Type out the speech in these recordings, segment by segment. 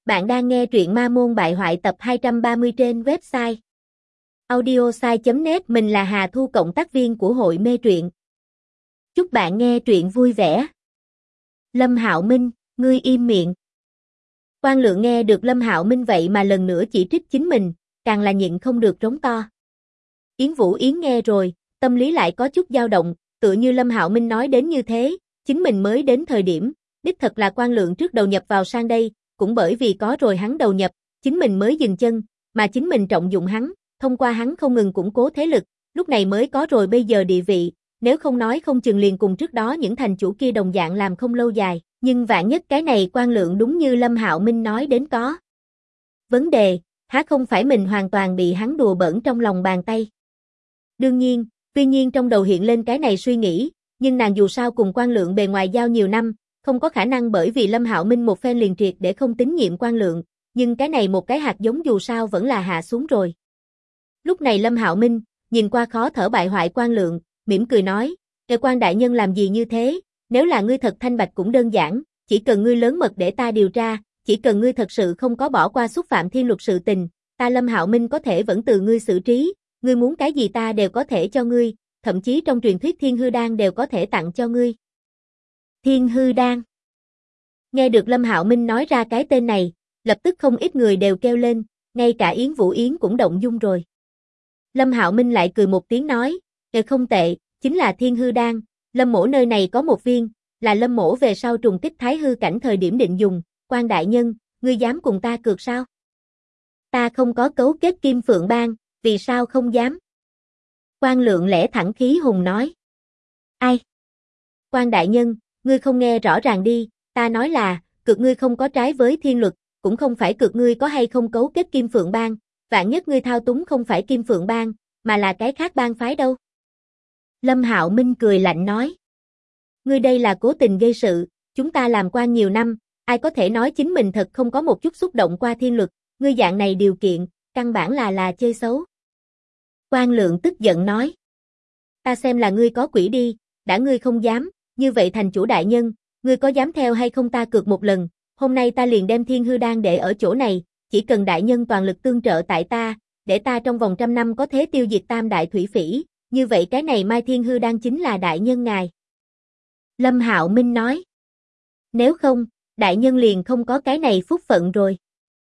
Bạn đang nghe truyện Ma Môn Bại Hoại tập 230 trên website audiosai.net. Mình là Hà Thu, cộng tác viên của hội mê truyện. Chúc bạn nghe truyện vui vẻ. Lâm Hạo Minh, ngươi im miệng. Quan Lượng nghe được Lâm Hạo Minh vậy mà lần nữa chỉ trích chính mình, càng là nhịn không được rống to. Yến Vũ Yến nghe rồi, tâm lý lại có chút dao động, tựa như Lâm Hạo Minh nói đến như thế, chính mình mới đến thời điểm, đích thật là Quan Lượng trước đầu nhập vào sang đây, cũng bởi vì có rồi hắn đầu nhập, chính mình mới dừng chân, mà chính mình trọng dụng hắn, thông qua hắn không ngừng củng cố thế lực, lúc này mới có rồi bây giờ địa vị, nếu không nói không chừng liền cùng trước đó những thành chủ kia đồng dạng làm không lâu dài, nhưng vạn nhất cái này Quan Lượng đúng như Lâm Hạo Minh nói đến có vấn đề, há không phải mình hoàn toàn bị hắn đùa bỡn trong lòng bàn tay. Đương nhiên, tuy nhiên trong đầu hiện lên cái này suy nghĩ, nhưng nàng dù sao cùng Quan Lượng bề ngoài giao nhiều năm, không có khả năng bởi vì Lâm Hạo Minh một phen liền triệt để không tín nhiệm Quan Lượng, nhưng cái này một cái hạt giống dù sao vẫn là hạ xuống rồi. Lúc này Lâm Hạo Minh, nhìn qua khó thở bại hoại Quan Lượng, mỉm cười nói, Quan đại nhân làm gì như thế, nếu là ngươi thật thanh bạch cũng đơn giản, chỉ cần ngươi lớn mật để ta điều tra, chỉ cần ngươi thật sự không có bỏ qua xúc phạm thiên luật sự tình, ta Lâm Hạo Minh có thể vẫn từ ngươi xử trí, ngươi muốn cái gì ta đều có thể cho ngươi, thậm chí trong truyền thuyết Thiên Hư Đan đều có thể tặng cho ngươi. Thiên Hư Đan. Nghe được Lâm Hạo Minh nói ra cái tên này, lập tức không ít người đều kêu lên, ngay cả Yến Vũ Yến cũng động dung rồi. Lâm Hạo Minh lại cười một tiếng nói, không tệ, chính là Thiên Hư Đan, Lâm mỗ nơi này có một viên, là Lâm mỗ về sau trùng kích thái hư cảnh thời điểm định dùng, Quan đại nhân, ngươi dám cùng ta cược sao? Ta không có cấu kết Kim Phượng Bang, vì sao không dám? Quan Lượng lẽ thẳng khí hùng nói. Ai? Quan đại nhân, ngươi không nghe rõ ràng đi, ta nói là, cược ngươi không có trái với thiên luật, cũng không phải cược ngươi có hay không cấu kết Kim Phượng Bang, vạn nhất ngươi thao túng không phải Kim Phượng Bang, mà là cái khác bang phái đâu. Lâm Hạo Minh cười lạnh nói. Ngươi đây là cố tình gây sự, chúng ta làm quan nhiều năm, ai có thể nói chính mình thật không có một chút xúc động qua thiên luật, ngươi dạng này điều kiện, căn bản là chơi xấu. Quan Lượng tức giận nói. Ta xem là ngươi có quỷ đi, đã ngươi không dám, như vậy thành chủ đại nhân, ngươi có dám theo hay không ta cược một lần, hôm nay ta liền đem Thiên Hư Đan để ở chỗ này, chỉ cần đại nhân toàn lực tương trợ tại ta, để ta trong vòng 100 năm có thể tiêu diệt Tam Đại Thủy Phỉ, như vậy cái này Mai Thiên Hư Đan chính là đại nhân ngài. Lâm Hạo Minh nói. Nếu không, đại nhân liền không có cái này phúc phận rồi.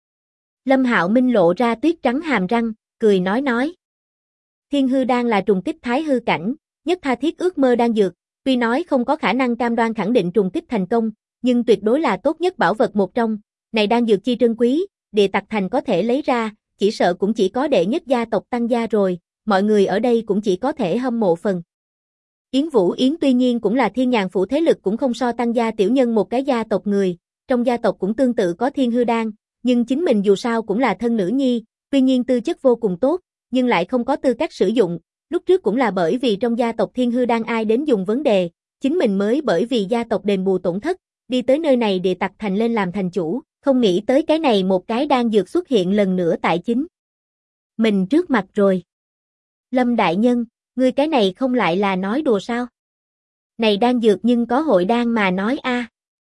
Lâm Hạo Minh lộ ra tuyết trắng hàm răng, cười nói. Thiên Hư Đan là trùng kích thái hư cảnh, nhất tha thiết ước mơ đan dược, tuy nói không có khả năng cam đoan khẳng định trùng kích thành công, nhưng tuyệt đối là tốt nhất bảo vật một trong, này đan dược chi trân quý, Địa Tặc Thành có thể lấy ra, chỉ sợ cũng chỉ có đệ nhất gia tộc Tăng gia rồi, mọi người ở đây cũng chỉ có thể hâm mộ phần. Yến Vũ Yến tuy nhiên cũng là Thiên Nhàn phủ thế lực cũng không so Tăng gia tiểu nhân một cái gia tộc người, trong gia tộc cũng tương tự có Thiên Hư Đan, nhưng chính mình dù sao cũng là thân nữ nhi, tuy nhiên tư chất vô cùng tốt, nhưng lại không có tư cách sử dụng, lúc trước cũng là bởi vì trong gia tộc Thiên Hư Đan ai đến dùng vấn đề, chính mình mới bởi vì gia tộc đền bù tổn thất, đi tới nơi này Địa Tặc Thành lên làm thành chủ, không nghĩ tới cái này một cái đan dược xuất hiện lần nữa tại chính mình trước mặt rồi. Lâm đại nhân, ngươi cái này không lại là nói đùa sao? Này đan dược nhưng có hội đan mà nói a.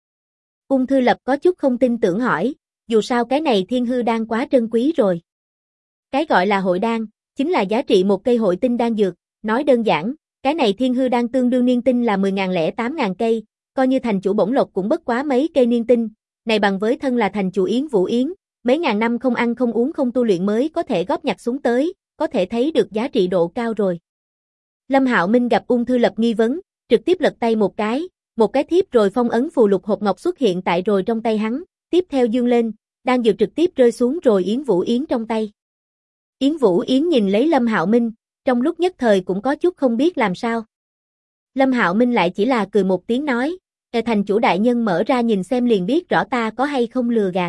Ung Thư Lập có chút không tin tưởng hỏi, dù sao cái này Thiên Hư Đan quá trân quý rồi. Cái gọi là hội đan, chính là giá trị một cây hội tinh đan dược, nói đơn giản, cái này Thiên Hư Đan tương đương niên tinh là 10.008.000 cây, coi như thành chủ bổng lộc cũng bất quá mấy cây niên tinh, này bằng với thân là thành chủ Yến Vũ Yến, mấy ngàn năm không ăn không uống không tu luyện mới có thể góp nhặt xuống tới, có thể thấy được giá trị độ cao rồi. Lâm Hạo Minh gặp Ung Thư Lập nghi vấn, trực tiếp lật tay một cái thiếp rồi phong ấn phù lục hộp ngọc xuất hiện tại rồi trong tay hắn, tiếp theo dương lên, đan dược trực tiếp rơi xuống rồi Yến Vũ Yến trong tay. Yến Vũ Yến nhìn lấy Lâm Hạo Minh, trong lúc nhất thời cũng có chút không biết làm sao. Lâm Hạo Minh lại chỉ là cười một tiếng nói, thành chủ đại nhân mở ra nhìn xem liền biết rõ ta có hay không lừa gạt.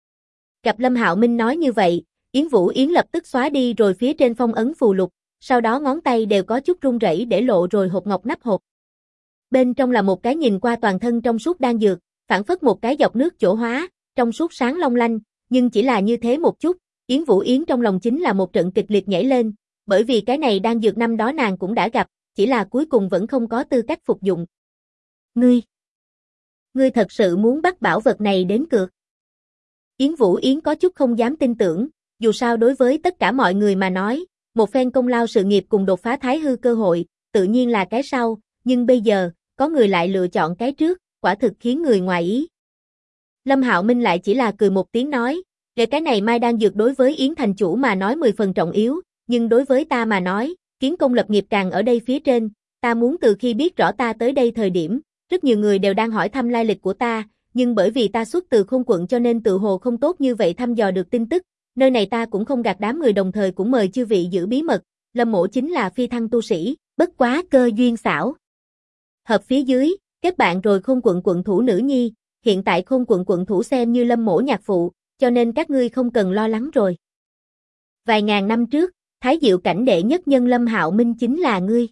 Gặp Lâm Hạo Minh nói như vậy, Yến Vũ Yến lập tức xóa đi rồi phía trên phong ấn phù lục, sau đó ngón tay đều có chút run rẩy để lộ rồi hộp ngọc nắp hộp. Bên trong là một cái nhìn qua toàn thân trong suốt đan dược, phảng phất một cái dọc nước chỗ hóa, trong suốt sáng long lanh, nhưng chỉ là như thế một chút, Yến Vũ Yến trong lòng chính là một trận kịch liệt nhảy lên, bởi vì cái này đan dược năm đó nàng cũng đã gặp, chỉ là cuối cùng vẫn không có tư cách phục dụng. Ngươi thật sự muốn bắt bảo vật này đến cược? Yến Vũ Yến có chút không dám tin tưởng, dù sao đối với tất cả mọi người mà nói, một phen công lao sự nghiệp cùng đột phá thái hư cơ hội, tự nhiên là cái sau, nhưng bây giờ, có người lại lựa chọn cái trước, quả thực khiến người ngoài ý. Lâm Hạo Minh lại chỉ là cười một tiếng nói, cái này mai đan dược đối với Yến thành chủ mà nói 10 phần trọng yếu, nhưng đối với ta mà nói, kiến công lập nghiệp càng ở đây phía trên, ta muốn từ khi biết rõ ta tới đây thời điểm, rất nhiều người đều đang hỏi thăm lai lịch của ta, nhưng bởi vì ta xuất từ Khôn quận cho nên tự hồ không tốt như vậy thăm dò được tin tức, nơi này ta cũng không gạt đám người đồng thời cũng mời chư vị giữ bí mật, Lâm mỗ chính là phi thăng tu sĩ, bất quá cơ duyên xảo. Hợp phía dưới, kết bạn rồi Khôn quận quận thủ nữ nhi, hiện tại Khôn quận quận thủ xem như Lâm mỗ nhạc phụ, cho nên các ngươi không cần lo lắng rồi. Vài ngàn năm trước, Thái Diệu cảnh đệ nhất nhân Lâm Hạo Minh chính là ngươi.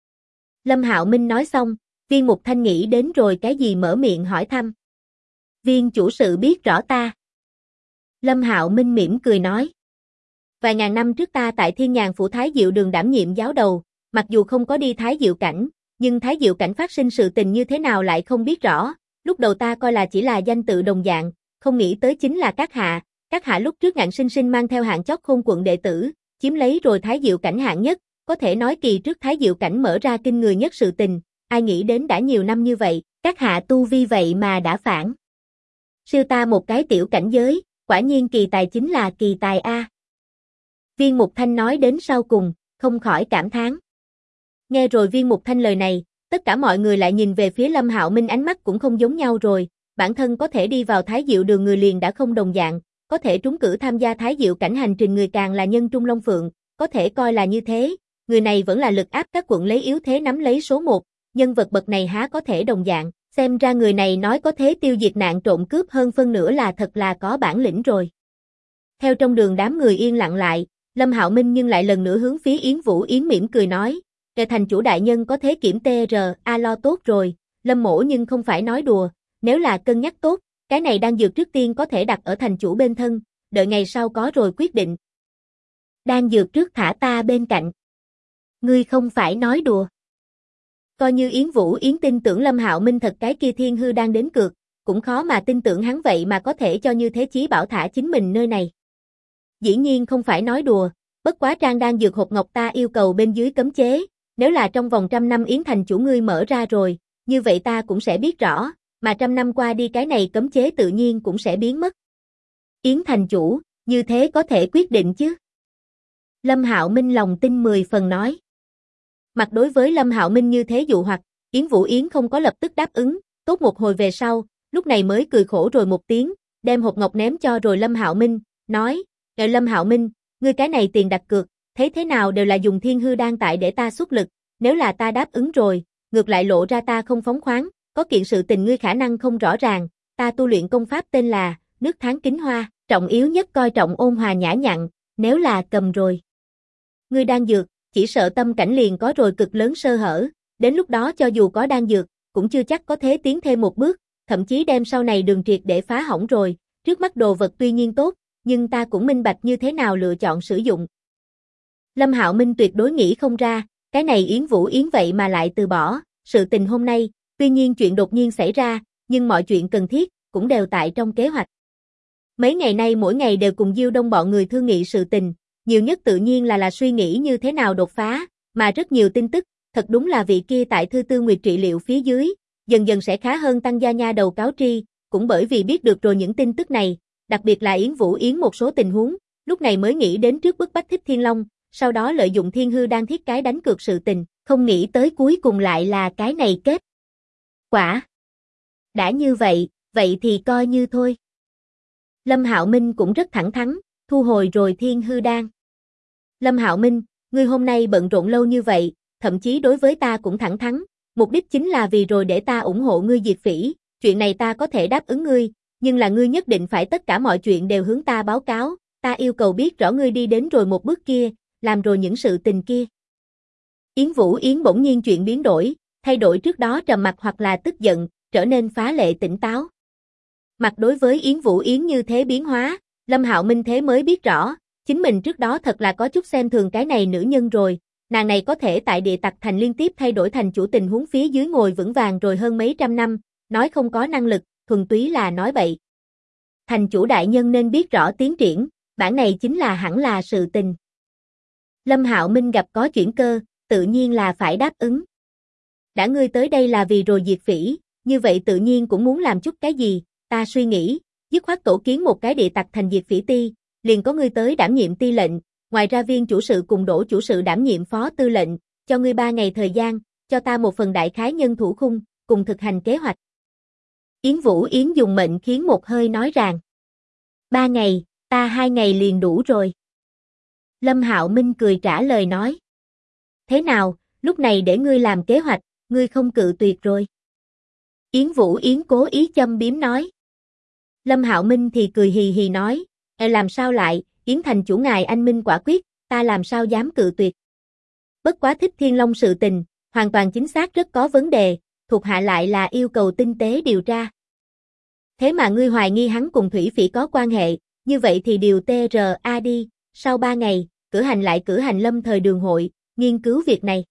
Lâm Hạo Minh nói xong, Viên Mục Thanh nghĩ đến rồi cái gì mở miệng hỏi thăm. Viên chủ sự biết rõ ta. Lâm Hạo Minh mỉm cười nói. Vài ngàn năm trước ta tại Thiên Nhàn Phủ Thái Diệu đường đảm nhiệm giáo đầu, mặc dù không có đi Thái Diệu cảnh, nhưng Thái Diệu cảnh phát sinh sự tình như thế nào lại không biết rõ, lúc đầu ta coi là chỉ là danh tự đồng dạng, không nghĩ tới chính là các hạ lúc trước ngạnh sinh sinh mang theo hạng chót Khôn quận đệ tử, chiếm lấy rồi Thái Diệu cảnh hạng nhất, có thể nói kỳ trước Thái Diệu cảnh mở ra kinh người nhất sự tình, ai nghĩ đến đã nhiều năm như vậy, các hạ tu vi vậy mà đã phản. Siêu ta một cái tiểu cảnh giới, quả nhiên kỳ tài chính là kỳ tài a. Viên Mục Thanh nói đến sau cùng, không khỏi cảm thán. Nghe rồi Viên Mục Thanh lời này, tất cả mọi người lại nhìn về phía Lâm Hạo Minh ánh mắt cũng không giống nhau rồi, bản thân có thể đi vào Thái Diệu đường người liền đã không đồng dạng, có thể trúng cử tham gia Thái Diệu cảnh hành trình người càng là nhân trung long phượng, có thể coi là như thế, người này vẫn là lực áp các quận lấy yếu thế nắm lấy số 1, nhân vật bậc này há có thể đồng dạng, xem ra người này nói có thế tiêu diệt nạn trộm cướp hơn phân nửa là thật là có bản lĩnh rồi. Theo trong đường đám người yên lặng lại, Lâm Hạo Minh nhưng lại lần nữa hướng phía Yến Vũ Yến mỉm cười nói, "Kẻ thành chủ đại nhân có thế kiểm TR, lo tốt rồi, Lâm mỗ nhưng không phải nói đùa, nếu là cân nhắc tốt, cái này đang dược trước tiên có thể đặt ở thành chủ bên thân, đợi ngày sau có rồi quyết định." Đang dược trước thả ta bên cạnh. Ngươi không phải nói đùa. Coi như Yến Vũ Yến tin tưởng Lâm Hạo Minh thật cái kia thiên hư đang đến cược, cũng khó mà tin tưởng hắn vậy mà có thể cho như thế chí bảo thả chính mình nơi này. Dĩ nhiên không phải nói đùa, bất quá trang đang dược hộp ngọc ta yêu cầu bên dưới cấm chế, nếu là trong vòng 100 năm Yến thành chủ ngươi mở ra rồi, như vậy ta cũng sẽ biết rõ, mà 100 năm qua đi cái này cấm chế tự nhiên cũng sẽ biến mất. Yến thành chủ, như thế có thể quyết định chứ? Lâm Hạo Minh lòng tin 10 phần nói. Mặt đối với Lâm Hạo Minh như thế dụ hoặc, Yến Vũ Yến không có lập tức đáp ứng, tốt một hồi về sau, lúc này mới cười khổ rồi một tiếng, đem hộp ngọc ném cho rồi Lâm Hạo Minh, nói, Lâm Hạo Minh, ngươi cái này tiền đặt cược, thấy thế nào đều là dùng thiên hư đan tại để ta xuất lực, nếu là ta đáp ứng rồi, ngược lại lộ ra ta không phóng khoáng, có kiện sự tình ngươi khả năng không rõ ràng, ta tu luyện công pháp tên là, nước tháng kính hoa, trọng yếu nhất coi trọng ôn hòa nhã nhặn, nếu là cầm rồi. Ngươi đang dược, chỉ sợ tâm cảnh liền có rồi cực lớn sơ hở, đến lúc đó cho dù có đan dược, cũng chưa chắc có thế tiến thêm một bước, thậm chí đem sau này đường triệt để phá hỏng rồi, trước mắt đồ vật tuy nhiên tốt, nhưng ta cũng minh bạch như thế nào lựa chọn sử dụng. Lâm Hạo Minh tuyệt đối nghĩ không ra, cái này Yến Vũ Yến vậy mà lại từ bỏ, sự tình hôm nay, tuy nhiên chuyện đột nhiên xảy ra, nhưng mọi chuyện cần thiết, cũng đều tại trong kế hoạch. Mấy ngày nay mỗi ngày đều cùng Diêu Đông bọn người thương nghị sự tình, nhiều nhất tự nhiên là suy nghĩ như thế nào đột phá, mà rất nhiều tin tức, thật đúng là vị kia tại Thư Tư Nguyệt trị liệu phía dưới, dần dần sẽ khá hơn tăng gia nha đầu cáo tri, cũng bởi vì biết được rồi những tin tức này, đặc biệt là Yến Vũ Yến một số tình huống, lúc này mới nghĩ đến trước bức bách Thích Thiên Long, sau đó lợi dụng thiên hư đang thiết cái đánh cược sự tình, không nghĩ tới cuối cùng lại là cái này kết. Quả. Đã như vậy, vậy thì coi như thôi. Lâm Hạo Minh cũng rất thẳng thắn, thu hồi rồi thiên hư đan. Lâm Hạo Minh, ngươi hôm nay bận rộn lâu như vậy, thậm chí đối với ta cũng thẳng thắn, mục đích chính là vì rồi để ta ủng hộ ngươi diệt phỉ, chuyện này ta có thể đáp ứng ngươi, nhưng là ngươi nhất định phải tất cả mọi chuyện đều hướng ta báo cáo, ta yêu cầu biết rõ ngươi đi đến rồi một bước kia, làm rồi những sự tình kia. Yến Vũ Yến bỗng nhiên chuyện biến đổi, thay đổi trước đó trầm mặc hoặc là tức giận, trở nên phá lệ tỉnh táo. Mặt đối với Yến Vũ Yến như thế biến hóa, Lâm Hạo Minh thế mới biết rõ, chính mình trước đó thật là có chút xem thường cái này nữ nhân rồi, nàng này có thể tại Địa Tặc Thành liên tiếp thay đổi thành chủ tình huống phía dưới ngồi vững vàng rồi hơn mấy trăm năm, nói không có năng lực, thuần túy là nói bậy. Thành chủ đại nhân nên biết rõ tiến triển, bản này chính là hẳn là sự tình. Lâm Hạo Minh gặp có chuyển cơ, tự nhiên là phải đáp ứng. Đã ngươi tới đây là vì rồi diệt phỉ, như vậy tự nhiên cũng muốn làm chút cái gì, ta suy nghĩ, dứt khoát tổ kiến một cái địa tặc thành diệt phỉ ti, liền có ngươi tới đảm nhiệm ti lệnh, ngoài ra viên chủ sự cùng Đỗ chủ sự đảm nhiệm phó tư lệnh, cho ngươi 3 ngày thời gian, cho ta một phần đại khái nhân thủ khung, cùng thực hành kế hoạch. Yến Vũ Yến dùng mệnh khiến một hơi nói rằng, 3 ngày, ta 2 ngày liền đủ rồi. Lâm Hạo Minh cười trả lời nói, thế nào, lúc này để ngươi làm kế hoạch, ngươi không cự tuyệt rồi. Yến Vũ Yến cố ý châm biếm nói. Lâm Hạo Minh thì cười hì hì nói, làm sao lại, Yến thành chủ ngài anh minh quả quyết, ta làm sao dám cự tuyệt. Bất quá thích Thiên Long sự tình, hoàn toàn chính xác rất có vấn đề, thuộc hạ lại là yêu cầu tinh tế điều tra. Thế mà ngươi hoài nghi hắn cùng Thủy Phỉ có quan hệ, như vậy thì điều TRA đi, sau 3 ngày, cử hành lâm thời đường hội, nghiên cứu việc này.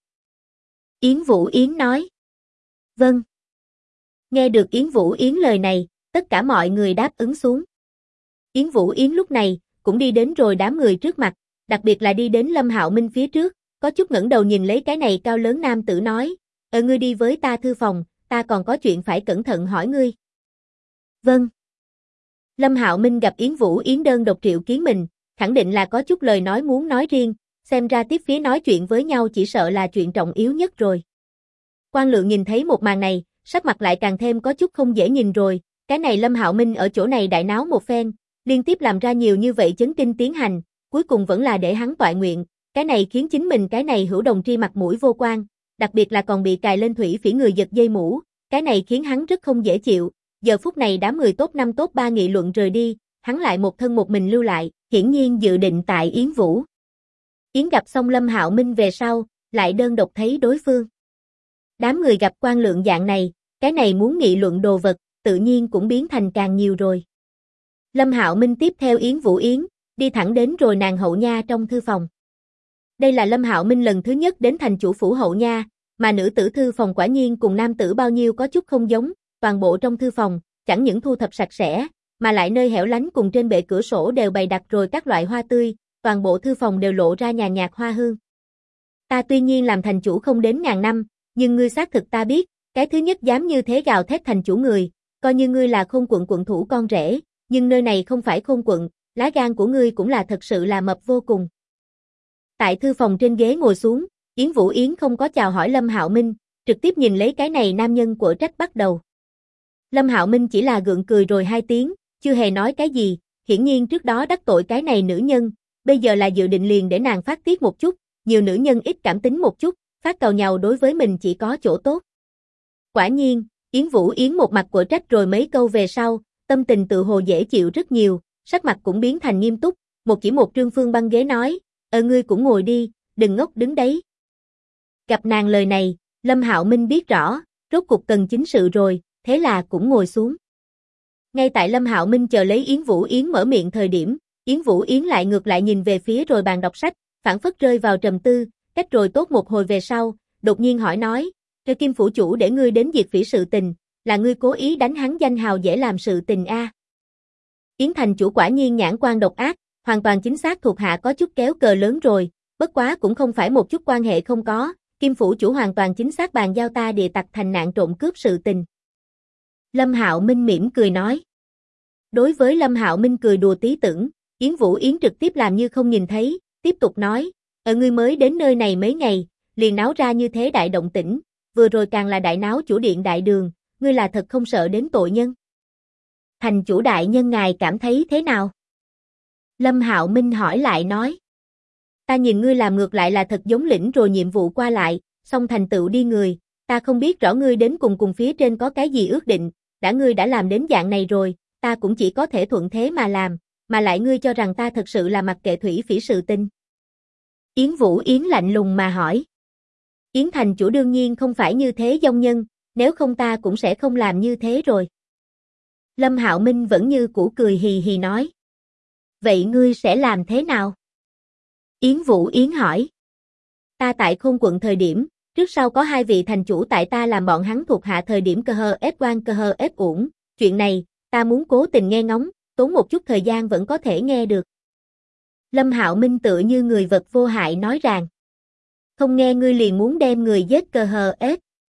Yến Vũ Yến nói. Vâng. Nghe được Yến Vũ Yến lời này, tất cả mọi người đáp ứng xuống. Yến Vũ Yến lúc này, cũng đi đến rồi đám người trước mặt, đặc biệt là đi đến Lâm Hạo Minh phía trước, có chút ngẩng đầu nhìn lấy cái này cao lớn nam tử nói, ngươi đi với ta thư phòng, ta còn có chuyện phải cẩn thận hỏi ngươi. Vâng. Lâm Hạo Minh gặp Yến Vũ Yến đơn độc triệu kiến mình, khẳng định là có chút lời nói muốn nói riêng, xem ra tiếp phía nói chuyện với nhau chỉ sợ là chuyện trọng yếu nhất rồi. Quan Lượng nhìn thấy một màn này, sắc mặt lại càng thêm có chút không dễ nhìn rồi, cái này Lâm Hạo Minh ở chỗ này đại náo một phen, liên tiếp làm ra nhiều như vậy chấn kinh tiến hành, cuối cùng vẫn là để hắn toại nguyện, cái này khiến chính mình cái này hữu đồng tri mặt mũi vô quan, đặc biệt là còn bị cài lên Thủy Phỉ người giật dây mũ, cái này khiến hắn rất không dễ chịu, giờ phút này đám người top 5 top 3 nghị luận rời đi, hắn lại một thân một mình lưu lại, hiển nhiên dự định tại Yến Vũ. Yến gặp xong Lâm Hạo Minh về sau, lại đơn độc thấy đối phương. Đám người gặp Quan Lượng dạng này, cái này muốn nghị luận đồ vật, tự nhiên cũng biến thành càng nhiều rồi. Lâm Hạo Minh tiếp theo Yến Vũ Yến, đi thẳng đến rồi nàng hậu nha trong thư phòng. Đây là Lâm Hạo Minh lần thứ nhất đến thành chủ phủ hậu nha, mà nữ tử thư phòng quả nhiên cùng nam tử bao nhiêu có chút không giống, toàn bộ trong thư phòng, chẳng những thu thập sạch sẽ, mà lại nơi hẻo lánh cùng trên bệ cửa sổ đều bày đặt rồi các loại hoa tươi, toàn bộ thư phòng đều lộ ra nhàn nhạt hoa hương. Ta tuy nhiên làm thành chủ không đến ngàn năm, nhưng ngươi xác thực ta biết, cái thứ nhất dám như thế gào thét thành chủ người, coi như ngươi là Khôn Quận quận thủ con rể, nhưng nơi này không phải Khôn Quận, lá gan của ngươi cũng là thật sự là mập vô cùng. Tại thư phòng trên ghế ngồi xuống, Yến Vũ Yến không có chào hỏi Lâm Hạo Minh, trực tiếp nhìn lấy cái này nam nhân của trách bắt đầu. Lâm Hạo Minh chỉ là gượng cười rồi 2 tiếng, chưa hề nói cái gì, hiển nhiên trước đó đắc tội cái này nữ nhân, bây giờ là dự định liền để nàng phát tiết một chút, nhiều nữ nhân ít cảm tính một chút, phát càu nhàu đối với mình chỉ có chỗ tốt. Quả nhiên, Yến Vũ Yến một mặt của trách rồi mấy câu về sau, tâm tình tự hồ dễ chịu rất nhiều, sắc mặt cũng biến thành nghiêm túc, một trương phương băng ghế nói, ngươi cũng ngồi đi, đừng ngốc đứng đấy. Gặp nàng lời này, Lâm Hạo Minh biết rõ, rốt cuộc cần chính sự rồi, thế là cũng ngồi xuống. Ngay tại Lâm Hạo Minh chờ lấy Yến Vũ Yến mở miệng thời điểm, Yến Vũ Yến lại ngược lại nhìn về phía rồi bàn đọc sách, phảng phất rơi vào trầm tư, cách rồi tốt một hồi về sau, đột nhiên hỏi nói, "Cho Kim phủ chủ để ngươi đến diệt phỉ sự tình, là ngươi cố ý đánh hắn danh hào dễ làm sự tình a?" Yến thành chủ quả nhiên nhãn quan độc ác, hoàn toàn chính xác thuộc hạ có chút kéo cờ lớn rồi, bất quá cũng không phải một chút quan hệ không có, Kim phủ chủ hoàn toàn chính xác bàn giao ta địa tặc thành nạn trộm cướp sự tình. Lâm Hạo Minh mỉm cười nói. Đối với Lâm Hạo Minh cười đùa tí tưởng, Yến Vũ Yến trực tiếp làm như không nhìn thấy, tiếp tục nói, ngươi mới đến nơi này mấy ngày, liền náo ra như thế đại động tĩnh, vừa rồi càng là đại náo chủ điện đại đường, ngươi là thật không sợ đến tội nhân. Thành chủ đại nhân ngài cảm thấy thế nào? Lâm Hạo Minh hỏi lại nói. Ta nhìn ngươi làm ngược lại là thật giống lĩnh rồi nhiệm vụ qua lại, xong thành tựu đi người, ta không biết rõ ngươi đến cùng phía trên có cái gì ước định, ngươi đã làm đến dạng này rồi, ta cũng chỉ có thể thuận thế mà làm, mà lại ngươi cho rằng ta thật sự là mặc kệ Thủy Phỉ sự tình. Yến Vũ Yến lạnh lùng mà hỏi. Yến thành chủ đương nhiên không phải như thế dông nhân, nếu không ta cũng sẽ không làm như thế rồi. Lâm Hạo Minh vẫn như cũ cười hì hì nói. Vậy ngươi sẽ làm thế nào? Yến Vũ Yến hỏi. Ta tại Khôn quận thời điểm, trước sau có 2 vị thành chủ tại ta làm bọn hắn thuộc hạ thời điểm cơ hơ ép quan cơ hơ ép uổng, chuyện này, ta muốn cố tình nghe ngóng, tốn một chút thời gian vẫn có thể nghe được. Lâm Hạo Minh tựa như người vật vô hại nói rằng, không nghe ngươi liền muốn đem người giết cờ hờ ết.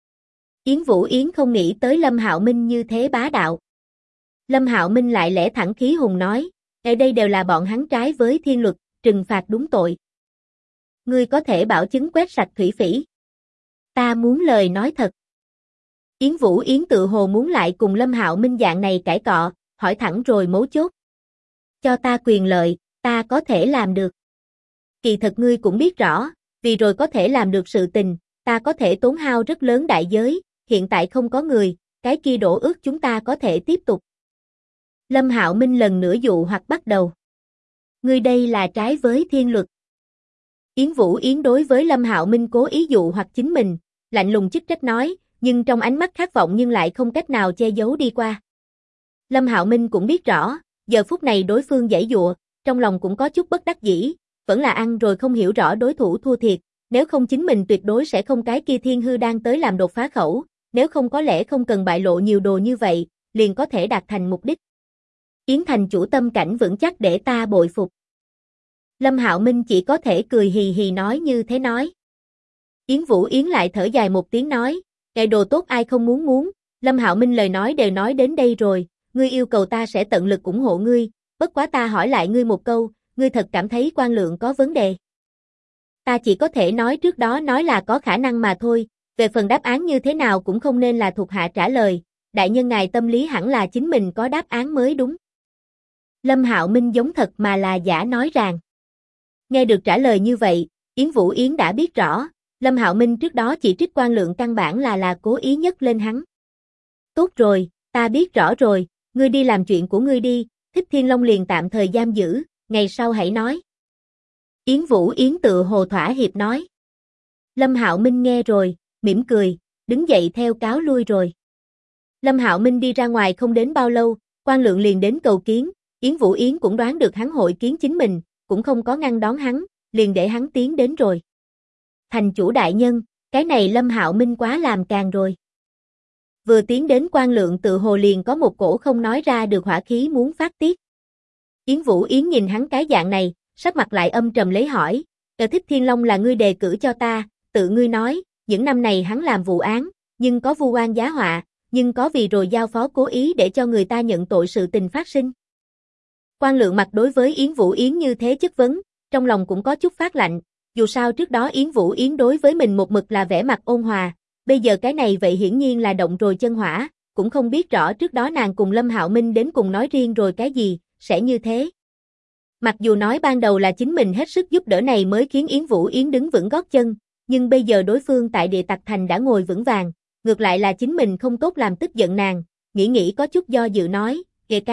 Yến Vũ Yến không nghĩ tới Lâm Hạo Minh như thế bá đạo. Lâm Hạo Minh lại lẽ thẳng khí hùng nói, ở đây đều là bọn hắn trái với thiên luật, trừng phạt đúng tội. Ngươi có thể bảo chứng quét sạch thủy phỉ. Ta muốn lời nói thật. Yến Vũ Yến tự hồ muốn lại cùng Lâm Hạo Minh dạng này cãi cọ, hỏi thẳng rồi mấu chốt. Cho ta quyền lợi, ta có thể làm được. Kỳ thật ngươi cũng biết rõ, vì rồi có thể làm được sự tình, ta có thể tốn hao rất lớn đại giới, hiện tại không có người, cái kia đổ ước chúng ta có thể tiếp tục. Lâm Hạo Minh lần nữa dụ hoặc bắt đầu. Ngươi đây là trái với thiên luật. Yến Vũ Yến đối với Lâm Hạo Minh cố ý dụ hoặc chính mình, lạnh lùng chức trách nói, nhưng trong ánh mắt khát vọng nhưng lại không cách nào che giấu đi qua. Lâm Hạo Minh cũng biết rõ, giờ phút này đối phương giãy giụa, trong lòng cũng có chút bất đắc dĩ, vẫn là ăn rồi không hiểu rõ đối thủ thua thiệt, nếu không chính mình tuyệt đối sẽ không cái kia thiên hư đang tới làm đột phá khẩu, nếu không có lẽ không cần bại lộ nhiều đồ như vậy, liền có thể đạt thành mục đích. Yến thành chủ tâm cảnh vững chắc để ta bội phục. Lâm Hạo Minh chỉ có thể cười hì hì nói như thế nói. Yến Vũ Yến lại thở dài một tiếng nói, cái đồ tốt ai không muốn, Lâm Hạo Minh lời nói đều nói đến đây rồi, ngươi yêu cầu ta sẽ tận lực ủng hộ ngươi, bất quá ta hỏi lại ngươi một câu, ngươi thật cảm thấy Quan Lượng có vấn đề. Ta chỉ có thể nói trước đó nói là có khả năng mà thôi, về phần đáp án như thế nào cũng không nên là thuộc hạ trả lời, đại nhân ngài tâm lý hẳn là chính mình có đáp án mới đúng. Lâm Hạo Minh giống thật mà là giả nói rằng. Nghe được trả lời như vậy, Yến Vũ Yến đã biết rõ, Lâm Hạo Minh trước đó chỉ trích Quan Lượng căn bản là cố ý nhất lên hắn. Tốt rồi, ta biết rõ rồi, ngươi đi làm chuyện của ngươi đi, Thích Thiên Long liền tạm thời giam giữ, ngày sau hãy nói. Yến Vũ Yến tự hồ thỏa hiệp nói. Lâm Hạo Minh nghe rồi, mỉm cười, đứng dậy theo cáo lui rồi. Lâm Hạo Minh đi ra ngoài không đến bao lâu, Quan Lượng liền đến cầu kiến, Yến Vũ Yến cũng đoán được hắn hội kiến chính mình, cũng không có ngăn đón hắn, liền để hắn tiến đến rồi. Thành chủ đại nhân, cái này Lâm Hạo Minh quá làm càng rồi. Vừa tiến đến Quan Lượng tự hồ liền có một cổ không nói ra được hỏa khí muốn phát tiết. Yến Vũ Yến nhìn hắn cái dạng này, sắc mặt lại âm trầm lấy hỏi, Thích Thiên Long là ngươi đề cử cho ta, tự ngươi nói, những năm này hắn làm vụ án, nhưng có vu oan giá họa, nhưng có vì rồi giao phó cố ý để cho người ta nhận tội sự tình phát sinh. Quan Lượng mặt đối với Yến Vũ Yến như thế chất vấn, trong lòng cũng có chút phát lạnh, dù sao trước đó Yến Vũ Yến đối với mình một mực là vẻ mặt ôn hòa, bây giờ cái này vậy hiển nhiên là động rồi chân hỏa, cũng không biết rõ trước đó nàng cùng Lâm Hạo Minh đến cùng nói riêng rồi cái gì, sẽ như thế. Mặc dù nói ban đầu là chính mình hết sức giúp đỡ này mới khiến Yến Vũ Yến đứng vững gót chân, nhưng bây giờ đối phương tại Địa Tặc Thành đã ngồi vững vàng, ngược lại là chính mình không tốt làm tức giận nàng, nghĩ có chút do dự nói,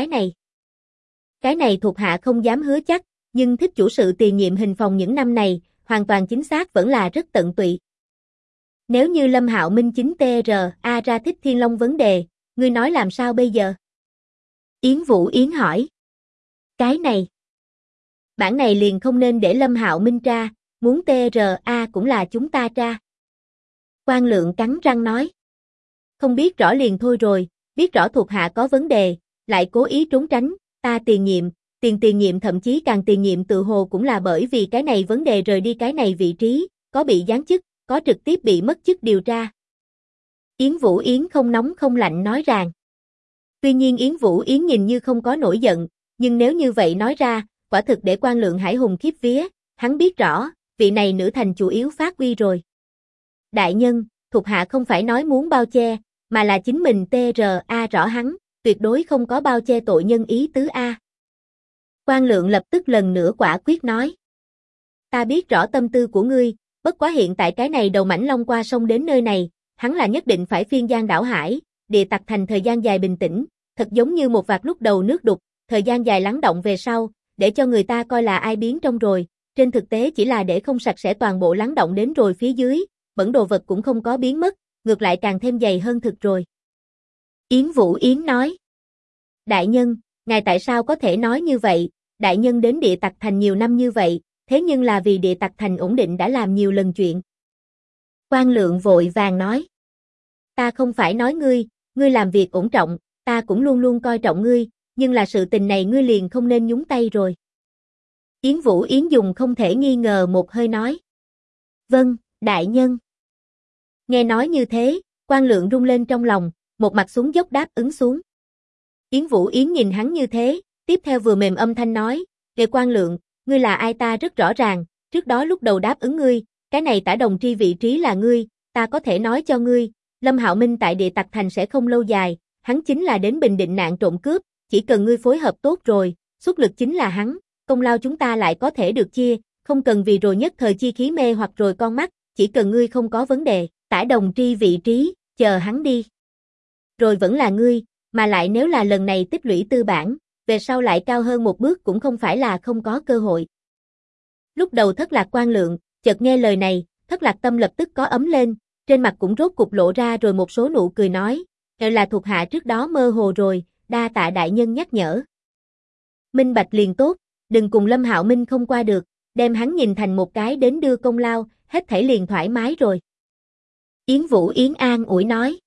cái này thuộc hạ không dám hứa chắc, nhưng Thích chủ sự tiền nhiệm hình phòng những năm này, hoàn toàn chính xác vẫn là rất tận tụy. Nếu như Lâm Hạo Minh chính TRA ra Thích Thiên Long vấn đề, ngươi nói làm sao bây giờ? Yến Vũ Yến hỏi. Cái này. Bản này liền không nên để Lâm Hạo Minh tra, muốn TRA cũng là chúng ta tra. Quan Lượng cắn răng nói. Không biết rõ liền thôi rồi, biết rõ thuộc hạ có vấn đề, lại cố ý trốn tránh, ta tiền nhiệm thậm chí càng tiền nhiệm tự hồ cũng là bởi vì cái này vấn đề rời đi cái này vị trí, có bị giáng chức, có trực tiếp bị mất chức điều tra. Yến Vũ Yến không nóng không lạnh nói rằng. Tuy nhiên Yến Vũ Yến nhìn như không có nổi giận, nhưng nếu như vậy nói ra, quả thực để Quan Lượng hải hùng khiếp vía, hắn biết rõ, vị này nữ thành chủ yếu phát huy rồi. Đại nhân, thuộc hạ không phải nói muốn bao che, mà là chính mình TRA rõ hắn, tuyệt đối không có bao che tội nhân ý tứ A. Quan Lượng lập tức lần nữa quả quyết nói. Ta biết rõ tâm tư của ngươi, bất quá hiện tại cái này đầu mảnh long qua sông đến nơi này, hắn là nhất định phải phiên giang đảo hải, Địa Tặc Thành thời gian dài bình tĩnh, thật giống như một vạt lúc đầu nước đục, thời gian dài lắng động về sau, để cho người ta coi là ai biến trong rồi, trên thực tế chỉ là để không sạch sẽ toàn bộ lắng động đến rồi phía dưới, bẩn đồ vật cũng không có biến mất, ngược lại càng thêm dày hơn thực rồi. Yến Vũ Yến nói. Đại nhân, ngài tại sao có thể nói như vậy, đại nhân đến Địa Tặc Thành nhiều năm như vậy, thế nhưng là vì Địa Tặc Thành ổn định đã làm nhiều lần chuyện. Quan Lượng vội vàng nói. Ta không phải nói ngươi làm việc ổn trọng, ta cũng luôn luôn coi trọng ngươi, nhưng là sự tình này ngươi liền không nên nhúng tay rồi. Yến Vũ Yến dùng không thể nghi ngờ một hơi nói. Vâng, đại nhân. Nghe nói như thế, Quan Lượng rung lên trong lòng, một mặt xuống dốc đáp ứng xuống. Yến Vũ Yến nhìn hắn như thế, tiếp theo vừa mềm âm thanh nói, "Kệ Quan Lượng, ngươi là ai ta rất rõ ràng, trước đó lúc đầu đáp ứng ngươi, cái này Tả Đồng Tri vị trí là ngươi, ta có thể nói cho ngươi, Lâm Hạo Minh tại Địa Tặc Thành sẽ không lâu dài, hắn chính là đến Bình Định nạn trộm cướp, chỉ cần ngươi phối hợp tốt rồi, xuất lực chính là hắn, công lao chúng ta lại có thể được chia, không cần vì rồi nhất thời chi khí mê hoặc rồi con mắt, chỉ cần ngươi không có vấn đề, Tả Đồng Tri vị trí, chờ hắn đi. Rồi vẫn là ngươi, mà lại nếu là lần này tích lũy tư bản, về sau lại cao hơn một bước cũng không phải là không có cơ hội." Lúc đầu Thất Lạc Quan Lượng, chợt nghe lời này, Thất Lạc tâm lập tức có ấm lên, trên mặt cũng rốt cục lộ ra rồi một số nụ cười nói, là thuộc hạ trước đó mơ hồ rồi, đa tạ đại nhân nhắc nhở. Minh bạch liền tốt, đừng cùng Lâm Hạo Minh không qua được, đem hắn nhìn thành một cái đến đưa công lao, hết thảy liền thoải mái rồi. Yến Vũ Yến an ủi nói.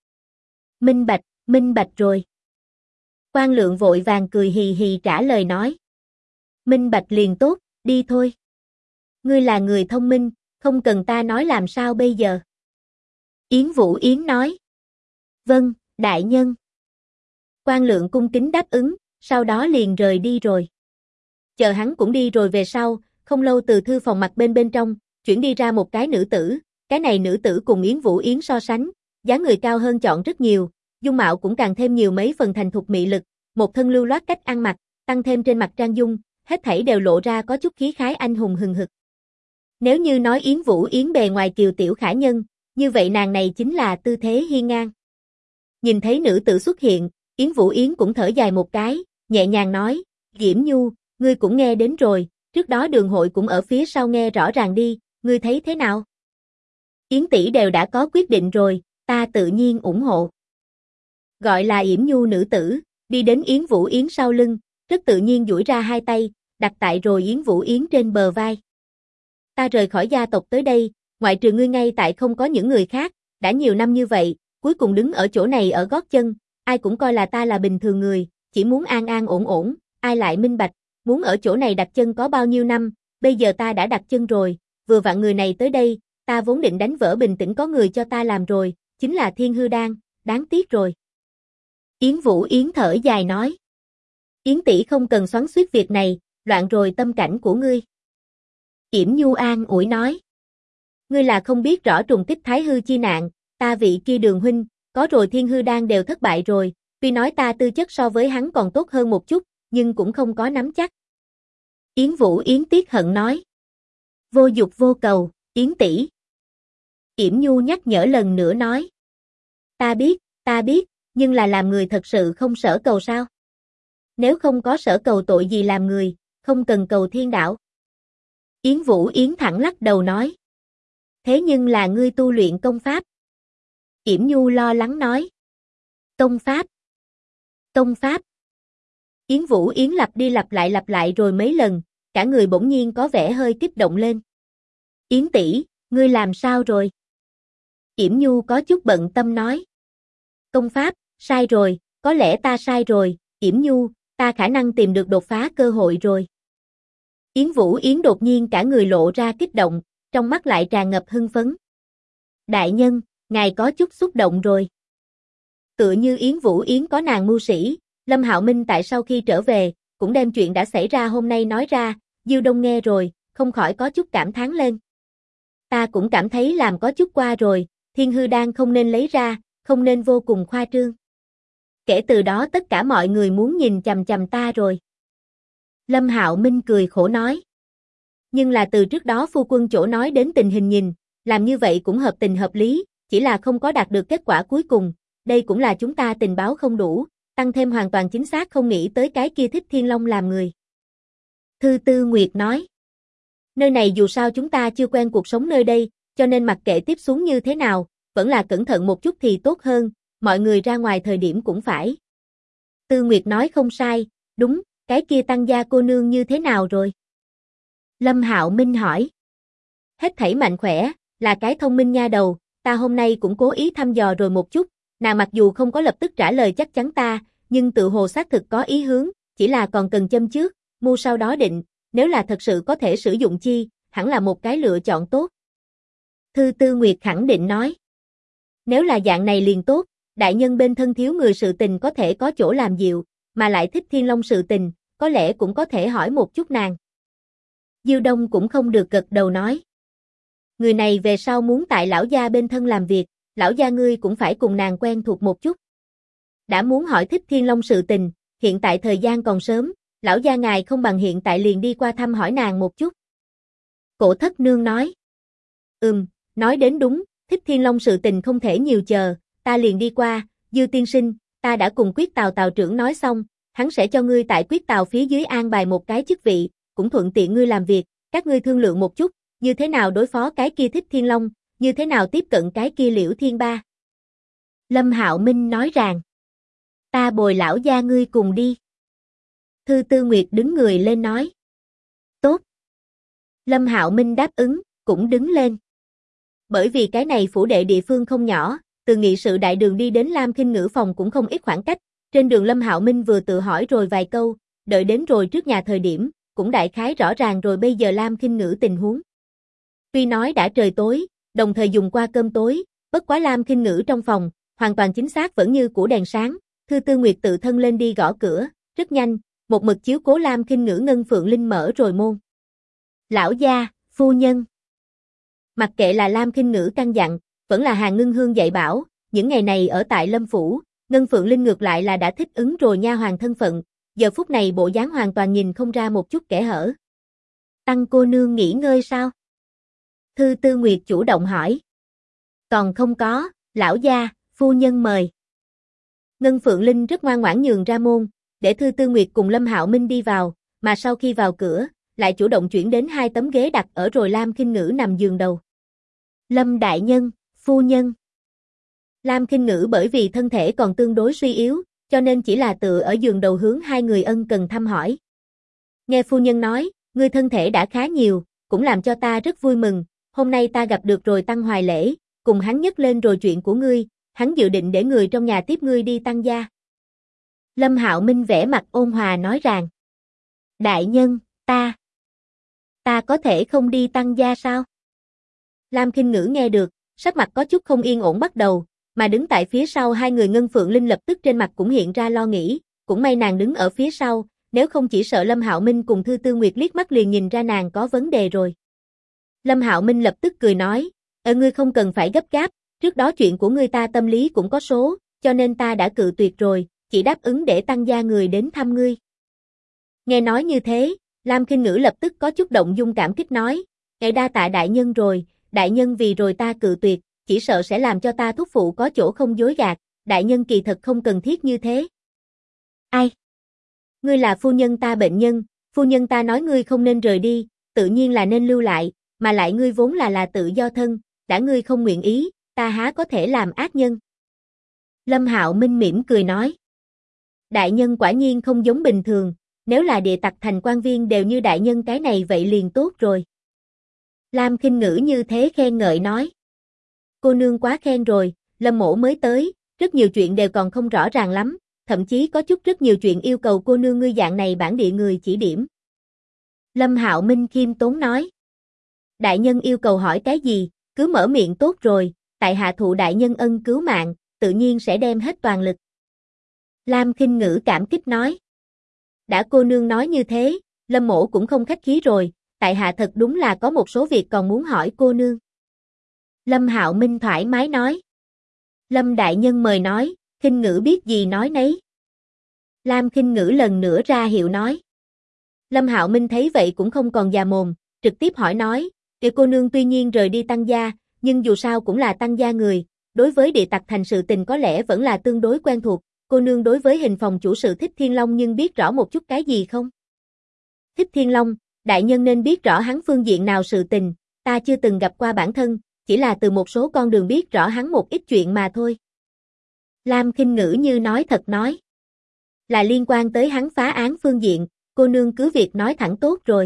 Minh bạch rồi. Quan Lượng vội vàng cười hì hì trả lời nói. Minh bạch liền tốt, đi thôi. Ngươi là người thông minh, không cần ta nói làm sao bây giờ. Yến Vũ Yến nói. Vâng, đại nhân. Quan Lượng cung kính đáp ứng, sau đó liền rời đi rồi. Chờ hắn cũng đi rồi về sau, không lâu từ thư phòng mặt bên trong, chuyển đi ra một cái nữ tử, cái này nữ tử cùng Yến Vũ Yến so sánh, dáng người cao hơn chọn rất nhiều, dung mạo cũng càng thêm nhiều mấy phần thành thục mị lực, một thân lưu loát cách ăn mặc, tăng thêm trên mặt trang dung, hết thảy đều lộ ra có chút khí khái anh hùng hừng hực. Nếu như nói Yến Vũ Yến bề ngoài kiều tiểu khả nhân, như vậy nàng này chính là tư thế hiên ngang. Nhìn thấy nữ tử xuất hiện, Yến Vũ Yến cũng thở dài một cái, nhẹ nhàng nói, Diễm Nhu, ngươi cũng nghe đến rồi, trước đó Đường hội cũng ở phía sau nghe rõ ràng đi, ngươi thấy thế nào? Yến tỷ đều đã có quyết định rồi, ta tự nhiên ủng hộ. Gọi là Yểm Nhu nữ tử, đi đến Yến Vũ Yến sau lưng, rất tự nhiên duỗi ra hai tay, đặt tại rồi Yến Vũ Yến trên bờ vai. Ta rời khỏi gia tộc tới đây, ngoại trừ ngươi ngay tại không có những người khác, đã nhiều năm như vậy, cuối cùng đứng ở chỗ này ở gót chân, ai cũng coi là ta là bình thường người, chỉ muốn an an ổn ổn, ai lại minh bạch, muốn ở chỗ này đặt chân có bao nhiêu năm, bây giờ ta đã đặt chân rồi, vừa vặn người này tới đây, ta vốn định đánh vỡ bình tĩnh có người cho ta làm rồi, chính là Thiên Hư Đan, đáng tiếc rồi. Yến Vũ Yến thở dài nói. Yến tỷ không cần xoắn xuýt việc này, loạn rồi tâm cảnh của ngươi. Yểm Nhu an ủi nói. Ngươi là không biết rõ trùng kích Thái Hư chi nạn, ta vị kia Đường huynh, có rồi Thiên Hư Đan đều thất bại rồi, tuy nói ta tư chất so với hắn còn tốt hơn một chút, nhưng cũng không có nắm chắc. Yến Vũ Yến tiếc hận nói. Vô dục vô cầu, Yến tỷ. Yểm Nhu nhắc nhở lần nữa nói. Ta biết, nhưng là làm người thật sự không sở cầu sao? Nếu không có sở cầu tội gì làm người, không cần cầu thiên đạo. Yến Vũ Yến thẳng lắc đầu nói. Thế nhưng là ngươi tu luyện công pháp. Yểm Nhu lo lắng nói. Công pháp. Yến Vũ Yến lặp đi lặp lại rồi mấy lần, cả người bỗng nhiên có vẻ hơi kích động lên. Yến tỷ, ngươi làm sao rồi? Yểm Nhu có chút bận tâm nói. Công pháp, sai rồi, có lẽ ta sai rồi, Yểm Nhu, ta khả năng tìm được đột phá cơ hội rồi. Yến Vũ Yến đột nhiên cả người lộ ra kích động, trong mắt lại tràn ngập hưng phấn. Đại nhân, ngài có chút xúc động rồi. Tựa như Yến Vũ Yến có nàng mưu sĩ, Lâm Hạo Minh tại sau khi trở về, cũng đem chuyện đã xảy ra hôm nay nói ra, Diêu Đông nghe rồi, không khỏi có chút cảm thán lên. Ta cũng cảm thấy làm có chút qua rồi, Thiên Hư Đan không nên lấy ra, không nên vô cùng khoa trương. Kể từ đó tất cả mọi người muốn nhìn chằm chằm ta rồi. Lâm Hạo Minh cười khổ nói. Nhưng là từ trước đó phu quân chỗ nói đến tình hình nhìn, làm như vậy cũng hợp tình hợp lý, chỉ là không có đạt được kết quả cuối cùng, đây cũng là chúng ta tình báo không đủ, tăng thêm hoàn toàn chính xác không nghĩ tới cái kia Thích Thiên Long làm người. Thư Tư Nguyệt nói. Nơi này dù sao chúng ta chưa quen cuộc sống nơi đây, cho nên mặc kệ tiếp xuống như thế nào, vẫn là cẩn thận một chút thì tốt hơn, mọi người ra ngoài thời điểm cũng phải. Tư Nguyệt nói không sai, đúng, cái kia Tăng gia cô nương như thế nào rồi? Lâm Hạo Minh hỏi. Hết thảy mạnh khỏe, là cái thông minh nha đầu, ta hôm nay cũng cố ý thăm dò rồi một chút, nàng mặc dù không có lập tức trả lời chắc chắn ta, nhưng tự hồ xác thực có ý hướng, chỉ là còn cần châm trước, mưu sau đó định, nếu là thật sự có thể sử dụng chi, hẳn là một cái lựa chọn tốt. Thư Tư Nguyệt khẳng định nói. Nếu là dạng này liền tốt, đại nhân bên thân thiếu người sự tình có thể có chỗ làm dịu, mà lại thích Thiên Long sự tình, có lẽ cũng có thể hỏi một chút nàng. Diêu Đông cũng không được gật đầu nói. Người này về sau muốn tại lão gia bên thân làm việc, lão gia ngươi cũng phải cùng nàng quen thuộc một chút. Đã muốn hỏi thích Thiên Long sự tình, hiện tại thời gian còn sớm, lão gia ngài không bằng hiện tại liền đi qua thăm hỏi nàng một chút. Cổ Thất Nương nói. Nói đến đúng, thích Thiên Long sự tình không thể nhiều chờ, ta liền đi qua, Dư tiên sinh, ta đã cùng Quyết Tào Tào trưởng nói xong, hắn sẽ cho ngươi tại Quyết Tào phía dưới an bài một cái chức vị, cũng thuận tiện ngươi làm việc, các ngươi thương lượng một chút, như thế nào đối phó cái kia thích Thiên Long, như thế nào tiếp cận cái kia Liễu Thiên Ba. Lâm Hạo Minh nói rằng, ta bồi lão gia ngươi cùng đi. Thư Tư Nguyệt đứng người lên nói. Tốt. Lâm Hạo Minh đáp ứng, cũng đứng lên. Bởi vì cái này phủ đệ địa phương không nhỏ, từ nghị sự đại đường đi đến Lam Khinh Ngữ phòng cũng không ít khoảng cách, trên đường Lâm Hạo Minh vừa tự hỏi rồi vài câu, đợi đến rồi trước nhà thời điểm, cũng đại khái rõ ràng rồi bây giờ Lam Khinh Ngữ tình huống. Tuy nói đã trời tối, đồng thời dùng qua cơm tối, bất quá Lam Khinh Ngữ trong phòng, hoàn toàn chính xác vẫn như cũ đèn sáng, Thư Tư Nguyệt tự thân lên đi gõ cửa, rất nhanh, một mực chiếu cố Lam Khinh Ngữ Ngân Phượng Linh mở rồi môn. Lão gia, phu nhân. Mặc kệ là Lam Khinh Ngữ căn dặn, vẫn là Hàn Ngưng Hương dạy bảo, những ngày này ở tại Lâm Phủ, Ngân Phượng Linh ngược lại là đã thích ứng rồi nha hoàn thân phận, giờ phút này bộ dáng hoàn toàn nhìn không ra một chút kẽ hở. Tăng cô nương nghỉ ngơi sao? Thư Tư Nguyệt chủ động hỏi. Còn không có, lão gia, phu nhân mời. Ngân Phượng Linh rất ngoan ngoãn nhường ra môn, để Thư Tư Nguyệt cùng Lâm Hạo Minh đi vào, mà sau khi vào cửa, lại chủ động chuyển đến 2 tấm ghế đặt ở rồi Lam Khinh Ngữ nằm giường đầu. Lâm đại nhân, phu nhân. Lam Khinh Ngữ bởi vì thân thể còn tương đối suy yếu, cho nên chỉ là tựa ở giường đầu hướng hai người ân cần thăm hỏi. Nghe phu nhân nói, ngươi thân thể đã khá nhiều, cũng làm cho ta rất vui mừng, hôm nay ta gặp được rồi Tăng Hoài Lễ, cùng hắn nhắc lên rồi chuyện của ngươi, hắn dự định để người trong nhà tiếp ngươi đi Tăng gia. Lâm Hạo Minh vẻ mặt ôn hòa nói rằng, đại nhân, ta có thể không đi Tăng gia sao? Lam Khinh Ngữ nghe được, sắc mặt có chút không yên ổn bắt đầu, mà đứng tại phía sau hai người Ngân Phượng Linh lập tức trên mặt cũng hiện ra lo nghĩ, cũng may nàng đứng ở phía sau, nếu không chỉ sợ Lâm Hạo Minh cùng Thư Tư Nguyệt liếc mắt liền nhìn ra nàng có vấn đề rồi. Lâm Hạo Minh lập tức cười nói, ngươi không cần phải gấp gáp, trước đó chuyện của ngươi ta tâm lý cũng có số, cho nên ta đã cự tuyệt rồi, chỉ đáp ứng để Tăng gia người đến thăm ngươi. Nghe nói như thế, Lam Khinh Ngữ lập tức có chút động dung cảm kích nói, ngài đa tạ đại nhân rồi, đại nhân vì rồi ta cự tuyệt, chỉ sợ sẽ làm cho ta thúc phụ có chỗ không dối gạt, đại nhân kỳ thật không cần thiết như thế. Ai? Ngươi là phu nhân ta bệnh nhân, phu nhân ta nói ngươi không nên rời đi, tự nhiên là nên lưu lại, mà lại ngươi vốn là tự do thân, đã ngươi không nguyện ý, ta há có thể làm ác nhân. Lâm Hạo Minh mỉm cười nói. Đại nhân quả nhiên không giống bình thường, nếu là địa tặc thành quan viên đều như đại nhân cái này vậy liền tốt rồi. Lam Khinh Ngữ như thế khen ngợi nói. Cô nương quá khen rồi, Lâm mỗ mới tới, rất nhiều chuyện đều còn không rõ ràng lắm, thậm chí có chút rất nhiều chuyện yêu cầu cô nương ngươi dạng này bản địa người chỉ điểm. Lâm Hạo Minh khiêm tốn nói. Đại nhân yêu cầu hỏi cái gì, cứ mở miệng tốt rồi, tại hạ thụ đại nhân ân cứu mạng, tự nhiên sẽ đem hết toàn lực. Lam Khinh Ngữ cảm kích nói. Đã cô nương nói như thế, Lâm mỗ cũng không khách khí rồi, tại hạ thật đúng là có một số việc còn muốn hỏi cô nương. Lâm Hạo Minh thoải mái nói. Lâm đại nhân mời nói, Khinh Ngữ biết gì nói nấy. Lam Khinh Ngữ lần nữa ra hiệu nói. Lâm Hạo Minh thấy vậy cũng không còn già mồm, trực tiếp hỏi nói, cô nương tuy nhiên rời đi Tăng gia, nhưng dù sao cũng là Tăng gia người, đối với địa tặc thành sự tình có lẽ vẫn là tương đối quen thuộc, cô nương đối với hình phòng chủ sự Thích Thiên Long nhưng biết rõ một chút cái gì không? Thích Thiên Long, đại nhân nên biết rõ hắn phương diện nào sự tình, ta chưa từng gặp qua bản thân, chỉ là từ một số con đường biết rõ hắn một ít chuyện mà thôi. Lam Khinh Ngữ như nói thật nói. Là liên quan tới hắn phá án phương diện, cô nương cứ việc nói thẳng tốt rồi.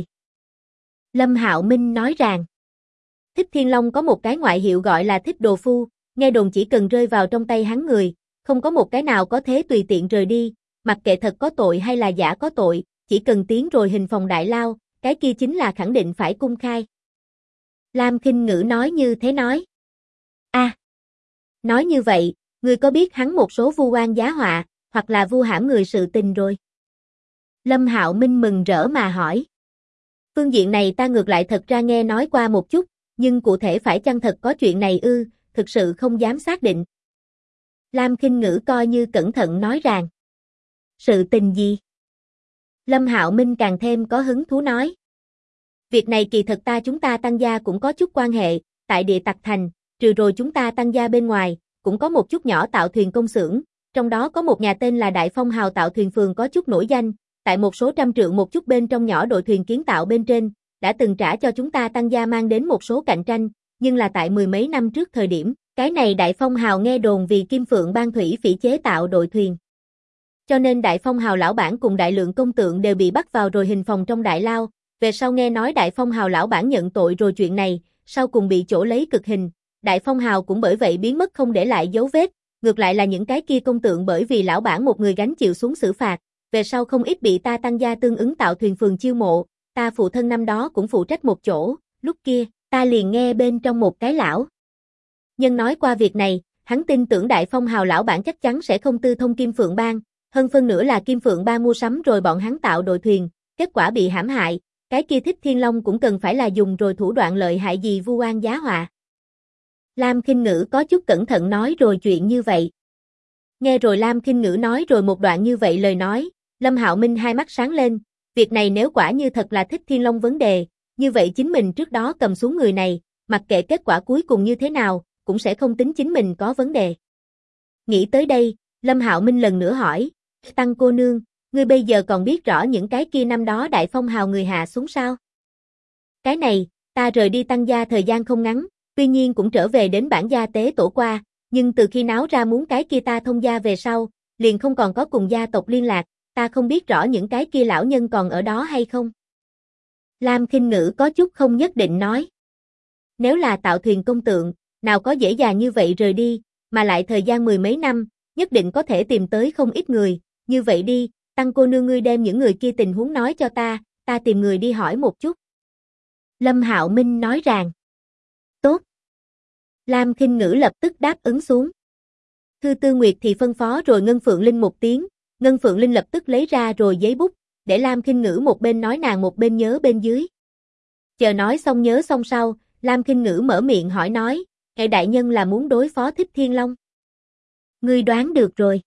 Lâm Hạo Minh nói rằng, Thích Thiên Long có một cái ngoại hiệu gọi là Thích Đồ Phu, nghe đồn chỉ cần rơi vào trong tay hắn người, không có một cái nào có thế tùy tiện rời đi, mặc kệ thật có tội hay là giả có tội, chỉ cần tiến rồi hình phòng đại lao, cái kia chính là khẳng định phải cung khai. Lam Khinh Ngữ nói như thế nói. Nói như vậy, ngươi có biết hắn một số vu oan giá họa, hoặc là vu hãm người sự tình rồi? Lâm Hạo Minh mừng rỡ mà hỏi. Phương diện này ta ngược lại thật ra nghe nói qua một chút, nhưng cụ thể phải chăng thật có chuyện này thực sự không dám xác định. Lam Khinh Ngữ coi như cẩn thận nói rằng. Sự tình gì? Lâm Hạo Minh càng thêm có hứng thú nói. Việc này kỳ thật chúng ta Tăng gia cũng có chút quan hệ, tại Địa Tặc Thành, trừ rồi chúng ta Tăng gia bên ngoài, cũng có một chút nhỏ tạo thuyền công xưởng, trong đó có một nhà tên là Đại Phong Hào tạo thuyền phường có chút nổi danh, tại một số trăm trượng một chút bên trong nhỏ đội thuyền kiến tạo bên trên, đã từng trả cho chúng ta Tăng gia mang đến một số cạnh tranh, nhưng là tại mười mấy năm trước thời điểm, cái này Đại Phong Hào nghe đồn vì Kim Phượng Bang Thủy Phỉ chế tạo đội thuyền. Cho nên Đại Phong Hào lão bản cùng đại lượng công tượng đều bị bắt vào rồi hình phòng trong đại lao, về sau nghe nói Đại Phong Hào lão bản nhận tội rồi chuyện này, sau cùng bị chỗ lấy cực hình, Đại Phong Hào cũng bởi vậy biến mất không để lại dấu vết, ngược lại là những cái kia công tượng bởi vì lão bản một người gánh chịu xuống xử phạt, về sau không ít bị ta Tăng gia tương ứng tạo thuyền phường chiêu mộ, ta phụ thân năm đó cũng phụ trách một chỗ, lúc kia, ta liền nghe bên trong một cái lão nhân nói qua việc này, hắn tin tưởng Đại Phong Hào lão bản chắc chắn sẽ không tư thông Kim Phượng Bang, hơn phân nữa là Kim Phượng Bang mua sắm rồi bọn hắn tạo đội thuyền, kết quả bị hãm hại, cái kia Thích Thiên Long cũng cần phải là dùng rồi thủ đoạn lợi hại gì vu oan giá họa. Lam Khinh Ngữ có chút cẩn thận nói rồi chuyện như vậy. Nghe rồi Lam Khinh Ngữ nói rồi một đoạn như vậy lời nói, Lâm Hạo Minh hai mắt sáng lên, việc này nếu quả như thật là Thích Thiên Long vấn đề, như vậy chính mình trước đó cầm xuống người này, mặc kệ kết quả cuối cùng như thế nào, cũng sẽ không tính chính mình có vấn đề. Nghĩ tới đây, Lâm Hạo Minh lần nữa hỏi, Tăng cô nương, ngươi bây giờ còn biết rõ những cái kia năm đó Đại Phong Hào người hạ xuống sao? Cái này, ta rời đi Tăng gia thời gian không ngắn, tuy nhiên cũng trở về đến bản gia tế tổ qua, nhưng từ khi náo ra muốn cái kia ta thông gia về sau, liền không còn có cùng gia tộc liên lạc, ta không biết rõ những cái kia lão nhân còn ở đó hay không. Lam Khinh Ngữ có chút không nhất định nói. Nếu là tạo thuyền công tượng, nào có dễ dàng như vậy rời đi, mà lại thời gian mười mấy năm, nhất định có thể tìm tới không ít người, như vậy đi, Tăng cô nương ngươi đem những người kia tình huống nói cho ta tìm người đi hỏi một chút. Lâm Hạo Minh nói rằng. Tốt. Lam Khinh Ngữ lập tức đáp ứng xuống. Thư Tư Nguyệt thì phân phó rồi Ngân Phượng Linh một tiếng, Ngân Phượng Linh lập tức lấy ra rồi giấy bút, để Lam Khinh Ngữ một bên nói nàng một bên nhớ bên dưới. Chờ nói xong nhớ xong sau, Lam Khinh Ngữ mở miệng hỏi nói, "Ngài đại nhân là muốn đối phó Thích Thiên Long?" Ngươi đoán được rồi.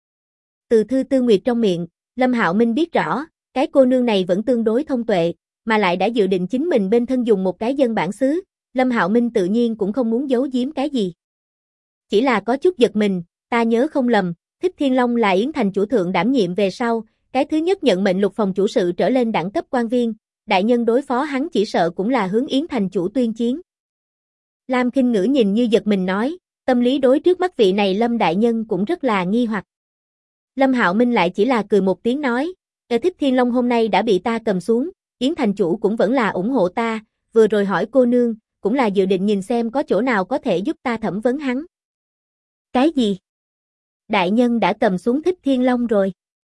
Từ Thư Tư Nguyệt trong miệng, Lâm Hạo Minh biết rõ, cái cô nương này vẫn tương đối thông tuệ, mà lại đã dự định chính mình bên thân dùng một cái dân bản xứ, Lâm Hạo Minh tự nhiên cũng không muốn giấu giếm cái gì. Chỉ là có chút giật mình, ta nhớ không lầm, Thích Thiên Long là Yến Thành chủ thượng đảm nhiệm về sau, cái thứ nhất nhận mệnh lục phòng chủ sự trở lên đẳng cấp quan viên, đại nhân đối phó hắn chỉ sợ cũng là hướng Yến Thành chủ tuyên chiến. Lam Khinh Ngữ nhìn như giật mình nói, tâm lý đối trước mắt vị này Lâm đại nhân cũng rất là nghi hoặc. Lâm Hạo Minh lại chỉ là cười một tiếng nói, Thích Thiên Long hôm nay đã bị ta cầm xuống, Yến Thành chủ cũng vẫn là ủng hộ ta, vừa rồi hỏi cô nương, cũng là dự định nhìn xem có chỗ nào có thể giúp ta thẩm vấn hắn. Cái gì? Đại nhân đã cầm xuống Thích Thiên Long rồi.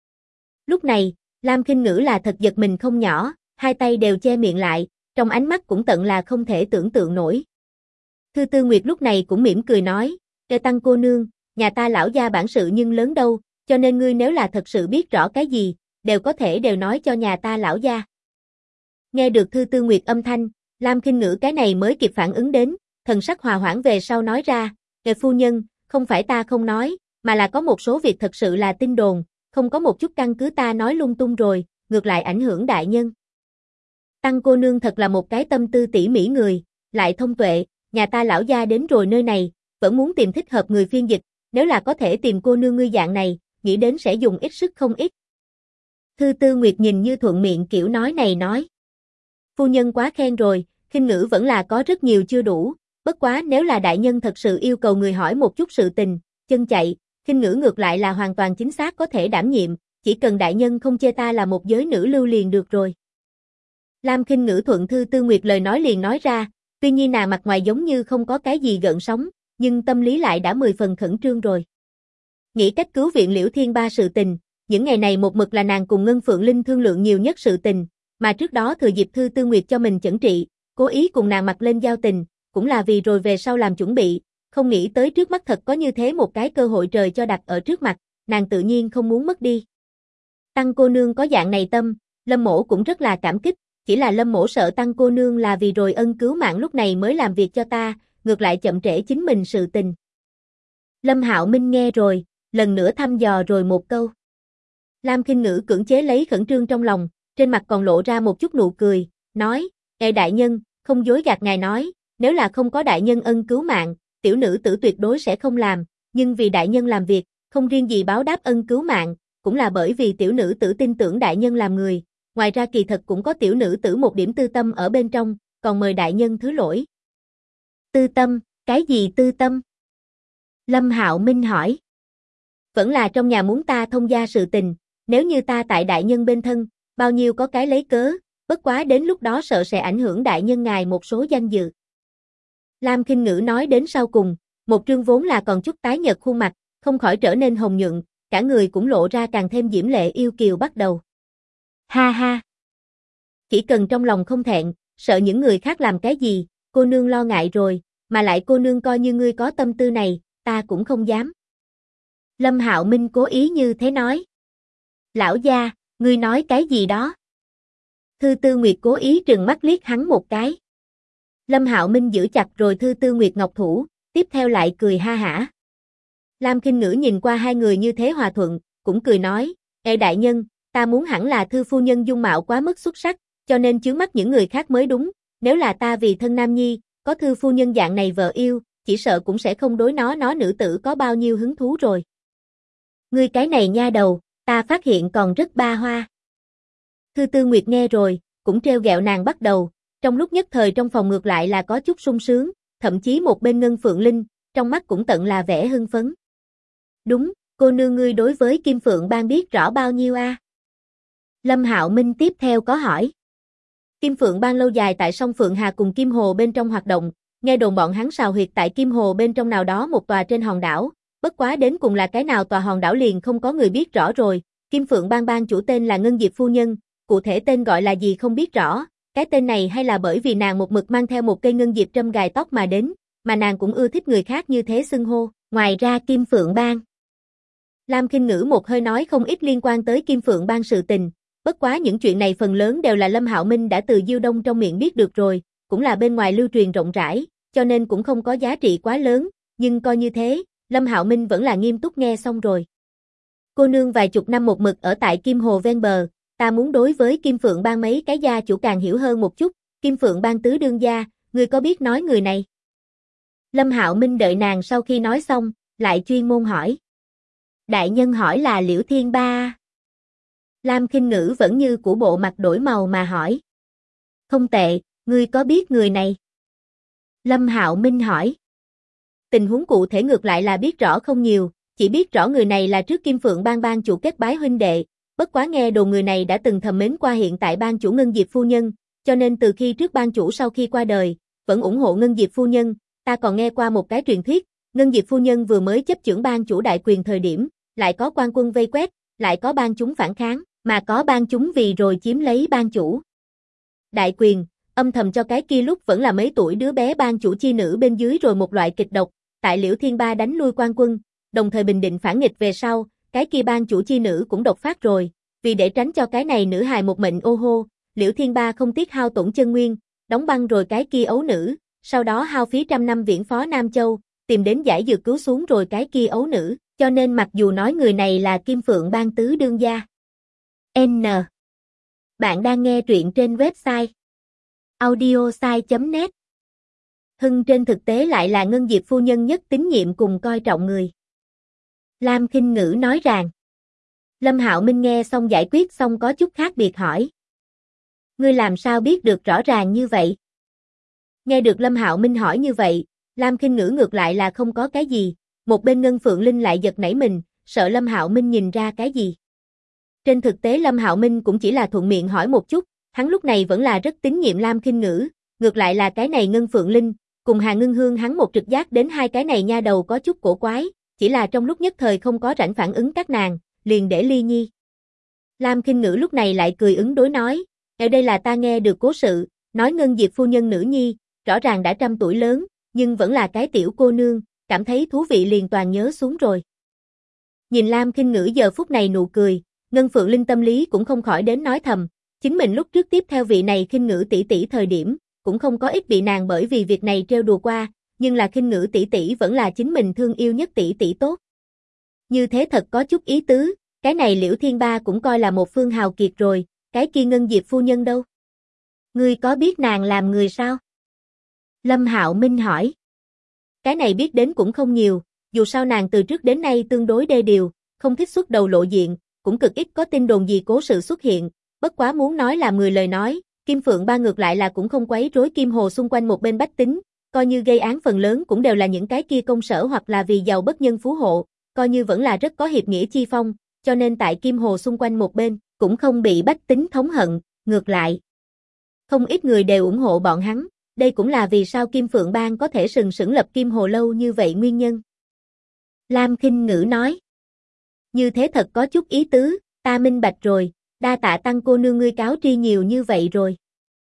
Lúc này, Lam Khinh Ngữ là thật giật mình không nhỏ, hai tay đều che miệng lại, trong ánh mắt cũng tận là không thể tưởng tượng nổi. Thư Tư Nguyệt lúc này cũng mỉm cười nói, Tăng cô nương, nhà ta lão gia bản sự nhưng lớn đâu, cho nên ngươi nếu là thật sự biết rõ cái gì, đều có thể đều nói cho nhà ta lão gia. Nghe được Thư Tư Nguyệt âm thanh, Lam Khinh Ngữ cái này mới kịp phản ứng đến, thần sắc hòa hoãn về sau nói ra, phu nhân, không phải ta không nói, mà là có một số việc thật sự là tin đồn, không có một chút căn cứ ta nói lung tung rồi, ngược lại ảnh hưởng đại nhân. Tăng cô nương thật là một cái tâm tư tỉ mỉ người, lại thông tuệ, nhà ta lão gia đến rồi nơi này, vẫn muốn tìm thích hợp người phiên dịch, nếu là có thể tìm cô nương ngươi dạng này, nghĩ đến sẽ dùng ít sức không ít. Thư Tư Nguyệt nhìn như thuận miệng kiểu nói này nói. Phu nhân quá khen rồi, Khinh Ngữ vẫn là có rất nhiều chưa đủ, bất quá nếu là đại nhân thật sự yêu cầu người hỏi một chút sự tình, chân chạy, Khinh Ngữ ngược lại là hoàn toàn chính xác có thể đảm nhiệm, chỉ cần đại nhân không chê ta là một giới nữ lưu liền được rồi. Lam Khinh Ngữ thuận Thư Tư Nguyệt lời nói liền nói ra, tuy nhiên nàng mặt ngoài giống như không có cái gì gợn sóng, nhưng tâm lý lại đã 10 phần khẩn trương rồi. Nghĩ cách cứu viện Liễu Thiên Ba sự tình, những ngày này một mực là nàng cùng Ngân Phượng Linh thương lượng nhiều nhất sự tình, mà trước đó thừa dịp Thư Tư Nguyệt cho mình chẩn trị, cố ý cùng nàng mặt lên giao tình, cũng là vì rồi về sau làm chuẩn bị, không nghĩ tới trước mắt thật có như thế một cái cơ hội trời cho đặt ở trước mặt, nàng tự nhiên không muốn mất đi. Tăng cô nương có dạng này tâm, Lâm mỗ cũng rất là cảm kích, chỉ là Lâm mỗ sợ Tăng cô nương là vì rồi ân cứu mạng lúc này mới làm việc cho ta, ngược lại chậm trễ chính mình sự tình. Lâm Hạo Minh nghe rồi, lần nữa thăm dò rồi một câu. Lam Khinh Ngữ cưỡng chế lấy khẩn trương trong lòng, trên mặt còn lộ ra một chút nụ cười, nói, đại nhân, không dối gạt ngài nói, nếu là không có đại nhân ân cứu mạng, tiểu nữ tử tuyệt đối sẽ không làm, nhưng vì đại nhân làm việc, không riêng gì báo đáp ân cứu mạng, cũng là bởi vì tiểu nữ tử tin tưởng đại nhân làm người, ngoài ra kỳ thật cũng có tiểu nữ tử một điểm tư tâm ở bên trong, còn mời đại nhân thứ lỗi. Tư tâm, cái gì tư tâm? Lâm Hạo Minh hỏi. Vẫn là trong nhà muốn ta thông gia sự tình, nếu như ta tại đại nhân bên thân, bao nhiêu có cái lấy cớ, bất quá đến lúc đó sợ sẽ ảnh hưởng đại nhân ngài một số danh dự. Lam Khinh Ngữ nói đến sau cùng, một trương vốn là còn chút tái nhợt khuôn mặt, không khỏi trở nên hồng nhuận, cả người cũng lộ ra càng thêm diễm lệ yêu kiều bắt đầu. Ha ha! Chỉ cần trong lòng không thẹn, sợ những người khác làm cái gì, cô nương lo ngại rồi, mà lại cô nương coi như ngươi có tâm tư này, ta cũng không dám. Lâm Hạo Minh cố ý như thế nói. Lão gia, ngươi nói cái gì đó? Thư Tư Nguyệt cố ý trừng mắt liếc hắn một cái. Lâm Hạo Minh giữ chặt rồi Thư Tư Nguyệt ngọc thủ, tiếp theo lại cười ha hả. Lam Khinh Ngữ nhìn qua hai người như thế hòa thuận, cũng cười nói, đại nhân, ta muốn hẳn là Thư phu nhân dung mạo quá mức xuất sắc, cho nên chướng mắt những người khác mới đúng, nếu là ta vì thân nam nhi, có Thư phu nhân dạng này vợ yêu, chỉ sợ cũng sẽ không đối nó nữ tử có bao nhiêu hứng thú rồi. Ngươi cái này nha đầu, ta phát hiện còn rất ba hoa. Thư Tư Nguyệt nghe rồi, cũng trêu ghẹo nàng bắt đầu, trong lúc nhất thời trong phòng ngược lại là có chút sung sướng, thậm chí một bên Ngân Phượng Linh, trong mắt cũng tận là vẻ hưng phấn. Đúng, cô nương ngươi đối với Kim Phượng Bang biết rõ bao nhiêu a? Lâm Hạo Minh tiếp theo có hỏi. Kim Phượng Bang lâu dài tại sông Phượng Hà cùng Kim Hồ bên trong hoạt động, nghe đồn bọn hắn sào huyệt tại Kim Hồ bên trong nào đó một tòa trên hòn đảo, bất quá đến cùng là cái nào tòa hòn đảo liền không có người biết rõ rồi, Kim Phượng Bang bang chủ tên là Ngân Diệp phu nhân, cụ thể tên gọi là gì không biết rõ, cái tên này hay là bởi vì nàng một mực mang theo một cây ngân diệp trâm gài tóc mà đến, mà nàng cũng ưa thích người khác như thế xưng hô, ngoài ra Kim Phượng Bang. Lam Khinh Ngữ một hơi nói không ít liên quan tới Kim Phượng Bang sự tình, bất quá những chuyện này phần lớn đều là Lâm Hạo Minh đã từ Diêu Đông trong miệng biết được rồi, cũng là bên ngoài lưu truyền rộng rãi, cho nên cũng không có giá trị quá lớn, nhưng coi như thế, Lâm Hạo Minh vẫn là nghiêm túc nghe xong rồi. Cô nương vài chục năm một mực ở tại Kim Hồ ven bờ, ta muốn đối với Kim Phượng Bang mấy cái gia chủ càng hiểu hơn một chút, Kim Phượng Bang tứ đương gia, ngươi có biết nói người này? Lâm Hạo Minh đợi nàng sau khi nói xong, lại chuyên môn hỏi. Đại nhân hỏi là Liễu Thiên Ba. Lam Khinh Ngữ vẫn như của bộ mặt đổi màu mà hỏi. Không tệ, ngươi có biết người này? Lâm Hạo Minh hỏi. Tình huống cụ thể ngược lại là biết rõ không nhiều, chỉ biết rõ người này là trước Kim Phượng Bang bang chủ kết bái huynh đệ, bất quá nghe đồn người này đã từng thầm mến qua hiện tại bang chủ Ngân Diệp phu nhân, cho nên từ khi trước bang chủ sau khi qua đời, vẫn ủng hộ Ngân Diệp phu nhân, ta còn nghe qua một cái truyền thuyết, Ngân Diệp phu nhân vừa mới chấp chưởng bang chủ đại quyền thời điểm, lại có quan quân vây quét, lại có bang chúng phản kháng, mà có bang chúng vì rồi chiếm lấy bang chủ đại quyền, âm thầm cho cái kia lúc vẫn là mấy tuổi đứa bé bang chủ chi nữ bên dưới rồi một loại kịch độc, tại Liễu Thiên Ba đánh lui quan quân, đồng thời bình định phản nghịch về sau, cái kia bang chủ chi nữ cũng độc phát rồi, vì để tránh cho cái này nữ hài một mệnh ô hô, Liễu Thiên Ba không tiếc hao tổn chân nguyên, đóng băng rồi cái kia ấu nữ, sau đó hao phí trăm năm viễn phó Nam Châu, tìm đến giải dược cứu xuống rồi cái kia ấu nữ, cho nên mặc dù nói người này là Kim Phượng Bang tứ đương gia. N. Bạn đang nghe truyện trên website audiosai.net. Hưng trên thực tế lại là Ngân Diệp phu nhân nhất tín nhiệm cùng coi trọng người. Lam Khinh Ngữ nói rằng. Lâm Hạo Minh nghe xong giải quyết xong có chút khác biệt hỏi. Ngươi làm sao biết được rõ ràng như vậy? Nghe được Lâm Hạo Minh hỏi như vậy, Lam Khinh Ngữ ngược lại là không có cái gì, một bên Ngân Phượng Linh lại giật nảy mình, sợ Lâm Hạo Minh nhìn ra cái gì. Trên thực tế Lâm Hạo Minh cũng chỉ là thuận miệng hỏi một chút, hắn lúc này vẫn là rất tín nhiệm Lam Khinh Ngữ, ngược lại là cái này Ngân Phượng Linh, cùng Hà Ngưng Hương hắn một trực giác đến hai cái này nha đầu có chút cổ quái, chỉ là trong lúc nhất thời không có rảnh phản ứng các nàng, liền để Ly Nhi. Lam Khinh Ngữ lúc này lại cười ứng đối nói, ở đây là ta nghe được cố sự, nói Ngân Diệp phu nhân nữ nhi, rõ ràng đã 100 tuổi lớn, nhưng vẫn là cái tiểu cô nương, cảm thấy thú vị liền toàn nhớ xuống rồi. Nhìn Lam Khinh Ngữ giờ phút này nụ cười, Ngân Phượng Linh tâm lý cũng không khỏi đến nói thầm, chính mình lúc trước tiếp theo vị này Khinh Ngữ tỷ tỷ thời điểm, cũng không có ít bị nàng bởi vì việc này trêu đùa qua, nhưng là Khinh Ngữ tỷ tỷ vẫn là chính mình thương yêu nhất tỷ tỷ tốt. Như thế thật có chút ý tứ, cái này Liễu Thiên Ba cũng coi là một phương hào kiệt rồi, cái kia Ngân Diệp phu nhân đâu? Ngươi có biết nàng làm người sao? Lâm Hạo Minh hỏi. Cái này biết đến cũng không nhiều, dù sao nàng từ trước đến nay tương đối đê điều, không thích xuất đầu lộ diện, cũng cực ít có tin đồn gì cố sự xuất hiện, bất quá muốn nói làm người lời nói, Kim Phượng Ba ngược lại là cũng không quấy rối Kim Hồ xung quanh một bên bách tính, coi như gây án phần lớn cũng đều là những cái kia công sở hoặc là vì giàu bất nhân phú hộ, coi như vẫn là rất có hiệp nghĩa chi phong, cho nên tại Kim Hồ xung quanh một bên, cũng không bị bách tính thống hận, ngược lại. Không ít người đều ủng hộ bọn hắn, đây cũng là vì sao Kim Phượng Bang có thể sừng sững lập Kim Hồ lâu như vậy nguyên nhân. Lam Khinh Ngữ nói. Như thế thật có chút ý tứ, ta minh bạch rồi, đa tạ Tăng cô nương ngươi cáo tri nhiều như vậy rồi.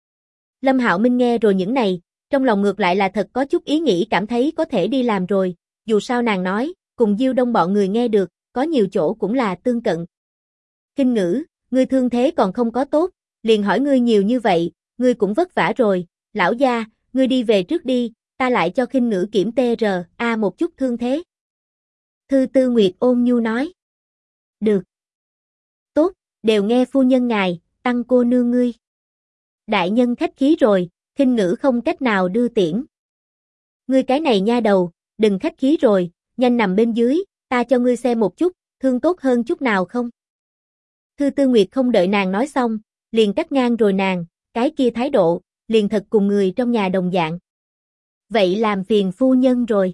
Lâm Hạo Minh nghe rồi những này, trong lòng ngược lại là thật có chút ý nghĩ cảm thấy có thể đi làm rồi, dù sao nàng nói, cùng Diêu Đông bọn người nghe được, có nhiều chỗ cũng là tương cận. Khinh Ngữ, ngươi thương thế còn không có tốt, liền hỏi ngươi nhiều như vậy, ngươi cũng vất vả rồi, lão gia, ngươi đi về trước đi, ta lại cho Khinh Ngữ kiểm TRA một chút thương thế. Thư Tư Nguyệt ôn nhu nói. Được. Tốt, đều nghe phu nhân ngài, Tăng cô nương ngươi. Đại nhân khách khí rồi, Khinh Ngữ không cách nào đưa tiễn. Ngươi cái này nha đầu, đừng khách khí rồi, nhanh nằm bên dưới, ta cho ngươi xem một chút, thương tốt hơn chút nào không? Thư Tư Nguyệt không đợi nàng nói xong, liền cắt ngang rồi nàng, cái kia thái độ, liền thật cùng người trong nhà đồng dạng. Vậy làm phiền phu nhân rồi.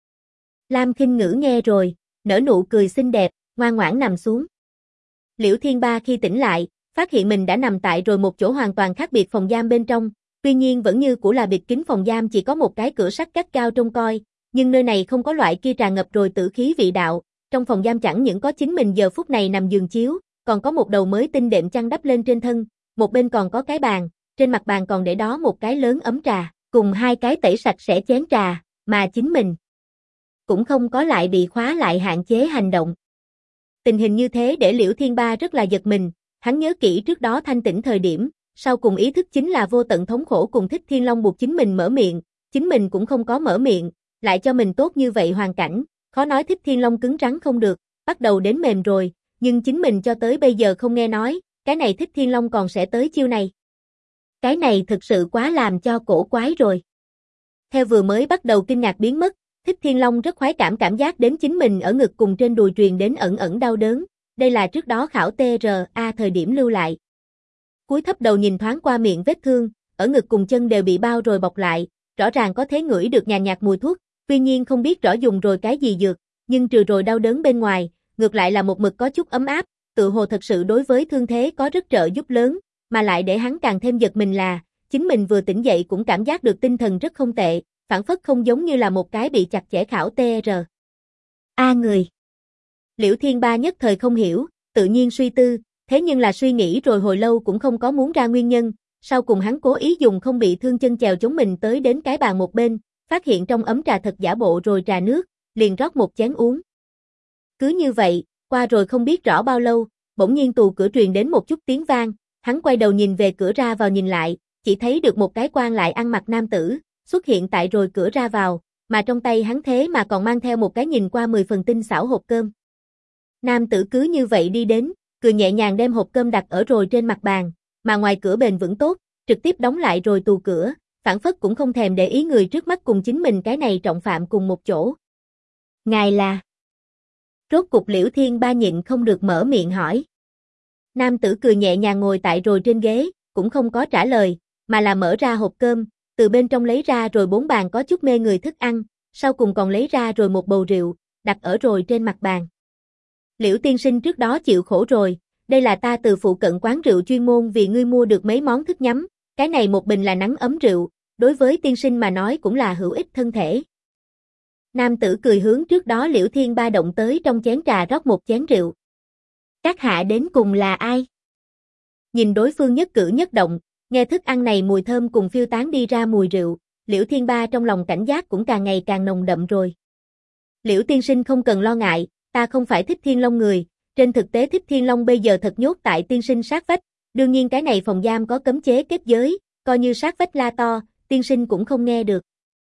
Lam Khinh Ngữ nghe rồi, nở nụ cười xinh đẹp, ngoan ngoãn nằm xuống. Liễu Thiên Ba khi tỉnh lại, phát hiện mình đã nằm tại rồi một chỗ hoàn toàn khác biệt phòng giam bên trong, tuy nhiên vẫn như cũ là bịt kín phòng giam chỉ có một cái cửa sắt gắt cao trông coi, nhưng nơi này không có loại kia tràn ngập rồi tử khí vị đạo, trong phòng giam chẳng những có chính mình giờ phút này nằm giường chiếu, còn có một đầu mới tinh đệm chăn đắp lên trên thân, một bên còn có cái bàn, trên mặt bàn còn để đó một cái lớn ấm trà, cùng hai cái tẩy sạch sẽ chén trà, mà chính mình cũng không có lại bị khóa lại hạn chế hành động. Tình hình như thế để Liễu Thiên Ba rất là giật mình, hắn nhớ kỹ trước đó thanh tỉnh thời điểm, sau cùng ý thức chính là vô tận thống khổ cùng Thích Thiên Long buộc chính mình mở miệng, chính mình cũng không có mở miệng, lại cho mình tốt như vậy hoàn cảnh, khó nói Thích Thiên Long cứng rắn không được, bắt đầu đến mềm rồi, nhưng chính mình cho tới bây giờ không nghe nói, cái này Thích Thiên Long còn sẽ tới chiêu này. Cái này thực sự quá làm cho cổ quái rồi. Theo vừa mới bắt đầu kinh ngạc biến mất, Thích Thiên Long rất khoái cảm giác đến chính mình ở ngực cùng trên đùi truyền đến ẩn ẩn đau đớn, đây là trước đó khảo TRA thời điểm lưu lại. Cúi thấp đầu nhìn thoáng qua miệng vết thương, ở ngực cùng chân đều bị bao rồi bọc lại, rõ ràng có thể ngửi được nhàn nhạt mùi thuốc, tuy nhiên không biết rõ dùng rồi cái gì dược, nhưng trừ rồi đau đớn bên ngoài, ngược lại là một mực có chút ấm áp, tự hồ thật sự đối với thương thế có rất trợ giúp lớn, mà lại để hắn càng thêm giật mình là, chính mình vừa tỉnh dậy cũng cảm giác được tinh thần rất không tệ, phản phất không giống như là một cái bị chặt chẽ khảo TRA người. Liễu Thiên Ba nhất thời không hiểu, tự nhiên suy tư, thế nhưng là suy nghĩ rồi hồi lâu cũng không có muốn ra nguyên nhân, sau cùng hắn cố ý dùng không bị thương chân chèo chống mình tới đến cái bàn một bên, phát hiện trong ấm trà thật giả bộ rồi trà nước, liền rót một chén uống. Cứ như vậy, qua rồi không biết rõ bao lâu, bỗng nhiên tù cửa truyền đến một chút tiếng vang, hắn quay đầu nhìn về cửa ra vào nhìn lại, chỉ thấy được một cái quan lại ăn mặc nam tử, xuất hiện tại rồi cửa ra vào, mà trong tay hắn thế mà còn mang theo một cái nhìn qua 10 phần tinh xảo hộp cơm. Nam tử cứ như vậy đi đến, cười nhẹ nhàng đem hộp cơm đặt ở rồi trên mặt bàn, mà ngoài cửa bền vững tốt, trực tiếp đóng lại rồi tù cửa, phản phất cũng không thèm để ý người trước mắt cùng chính mình cái này trọng phạm cùng một chỗ. Ngài là? Rốt cục Liễu Thiên Ba nhịn không được mở miệng hỏi. Nam tử cười nhẹ nhàng ngồi tại rồi trên ghế, cũng không có trả lời, mà là mở ra hộp cơm, từ bên trong lấy ra rồi 4 bàn có chút mê người thức ăn, sau cùng còn lấy ra rồi một bầu rượu, đặt ở rồi trên mặt bàn. Liễu tiên sinh trước đó chịu khổ rồi, đây là ta từ phụ cận quán rượu chuyên môn vì ngươi mua được mấy món thức nhắm, cái này một bình là nắng ấm rượu, đối với tiên sinh mà nói cũng là hữu ích thân thể. Nam tử cười hướng trước đó Liễu Thiên Ba động tới trong chén trà rót một chén rượu. Các hạ đến cùng là ai? Nhìn đối phương nhất cử nhất động, nghe thức ăn này mùi thơm cùng phiêu tán đi ra mùi rượu, Liễu Thiên Ba trong lòng cảnh giác cũng càng ngày càng nồng đậm rồi. Liễu tiên sinh không cần lo ngại, ta không phải Thích Thiên Long người, trên thực tế Thích Thiên Long bây giờ thật nhốt tại tiên sinh sát vách, đương nhiên cái này phòng giam có cấm chế kết giới, coi như sát vách la to, tiên sinh cũng không nghe được.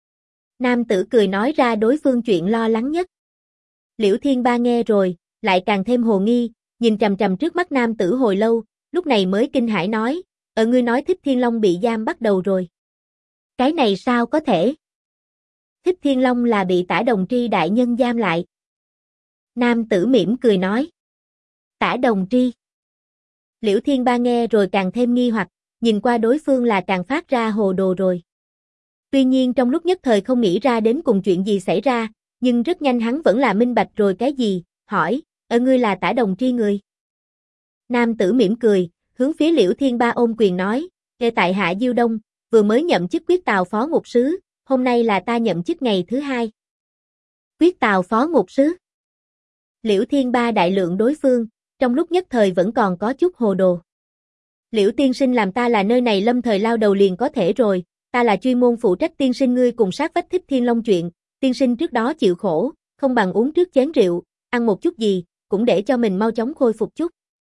Nam tử cười nói ra đối phương chuyện lo lắng nhất. Liễu Thiên Ba nghe rồi, lại càng thêm hồ nghi, nhìn trầm trầm trước mắt nam tử hồi lâu, lúc này mới kinh hãi nói, ngươi nói Thích Thiên Long bị giam bắt đầu rồi. Cái này sao có thể? Thích Thiên Long là bị Tả Đồng Tri đại nhân giam lại. Nam tử mỉm cười nói. Tả Đồng Tri. Liễu Thiên Ba nghe rồi càng thêm nghi hoặc, nhìn qua đối phương là càng phát ra hồ đồ rồi. Tuy nhiên trong lúc nhất thời không nghĩ ra đến cùng chuyện gì xảy ra, nhưng rất nhanh hắn vẫn là minh bạch rồi cái gì, hỏi, ngươi là Tả Đồng Tri người. Nam tử mỉm cười, hướng phía Liễu Thiên Ba ôm quyền nói, tại hạ Diêu Đông, vừa mới nhậm chức Quyết Tào phó ngục sứ, hôm nay là ta nhậm chức ngày thứ 2. Quyết Tào phó ngục sứ. Liễu Thiên Ba đại lượng đối phương, trong lúc nhất thời vẫn còn có chút hồ đồ. Liễu tiên sinh làm ta là nơi này lâm thời lao đầu liền có thể rồi, ta là chuyên môn phụ trách tiên sinh ngươi cùng sát vách Thích Thiên Long chuyện, tiên sinh trước đó chịu khổ, không bằng uống trước chén rượu, ăn một chút gì, cũng để cho mình mau chóng khôi phục chút.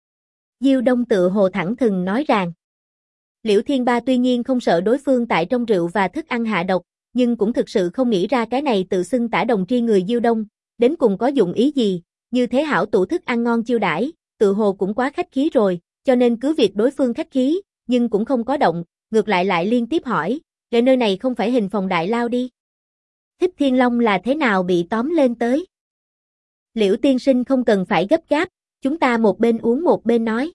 Diêu Đông tự hồ thẳng thừng nói rằng. Liễu Thiên Ba tuy nhiên không sợ đối phương tại trong rượu và thức ăn hạ độc, nhưng cũng thực sự không nghĩ ra cái này tự xưng Tả Đồng Tri người Diêu Đông, đến cùng có dụng ý gì, như thế hảo tủ thức ăn ngon chiêu đãi, tự hồ cũng quá khách khí rồi, cho nên cứ việc đối phương khách khí, nhưng cũng không có động, ngược lại liên tiếp hỏi, nơi này không phải hình phòng đại lao đi. Thích Thiên Long là thế nào bị tóm lên tới? Liễu tiên sinh không cần phải gấp gáp, chúng ta một bên uống một bên nói.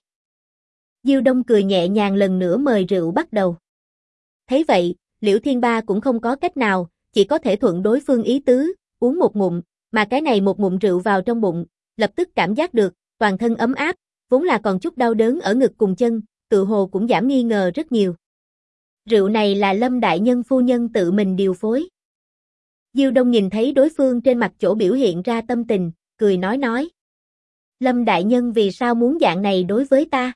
Diêu Đông cười nhẹ nhàng lần nữa mời rượu bắt đầu. Thấy vậy, Liễu Thiên Ba cũng không có cách nào, chỉ có thể thuận đối phương ý tứ, uống một ngụm, mà cái này một ngụm rượu vào trong bụng, lập tức cảm giác được, toàn thân ấm áp, vốn là còn chút đau đớn ở ngực cùng chân, tự hồ cũng giảm nghi ngờ rất nhiều. Rượu này là Lâm đại nhân phu nhân tự mình điều phối. Diêu Đông nhìn thấy đối phương trên mặt chỗ biểu hiện ra tâm tình, cười nói. Lâm đại nhân vì sao muốn dạng này đối với ta?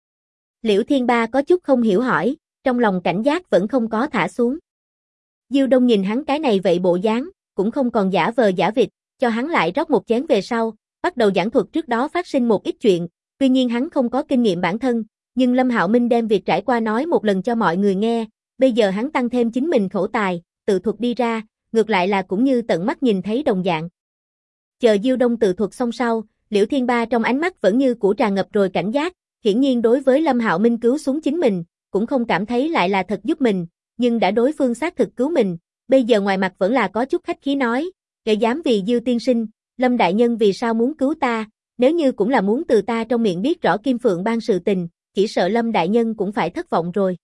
Liễu Thiên Ba có chút không hiểu hỏi, trong lòng cảnh giác vẫn không có thả xuống. Diêu Đông nhìn hắn cái này vậy bộ dáng, cũng không còn giả vờ giả vịt, cho hắn lại rót một chén về sau, bắt đầu giảng thuật trước đó phát sinh một ít chuyện, tuy nhiên hắn không có kinh nghiệm bản thân, nhưng Lâm Hạo Minh đem việc trải qua nói một lần cho mọi người nghe, bây giờ hắn tăng thêm chính mình khẩu tài, tự thuật đi ra, ngược lại là cũng như tận mắt nhìn thấy đồng dạng. Chờ Diêu Đông tự thuật xong sau, Liễu Thiên Ba trong ánh mắt vẫn như cũ tràn ngập rồi cảnh giác, hiển nhiên đối với Lâm Hạo Minh cứu xuống chính mình, cũng không cảm thấy lại là thật giúp mình, nhưng đã đối phương xác thực cứu mình, bây giờ ngoài mặt vẫn là có chút khách khí nói, kẻ dám vì Diêu tiên sinh, Lâm đại nhân vì sao muốn cứu ta, nếu như cũng là muốn từ ta trong miệng biết rõ Kim Phượng Bang sự tình, chỉ sợ Lâm đại nhân cũng phải thất vọng rồi.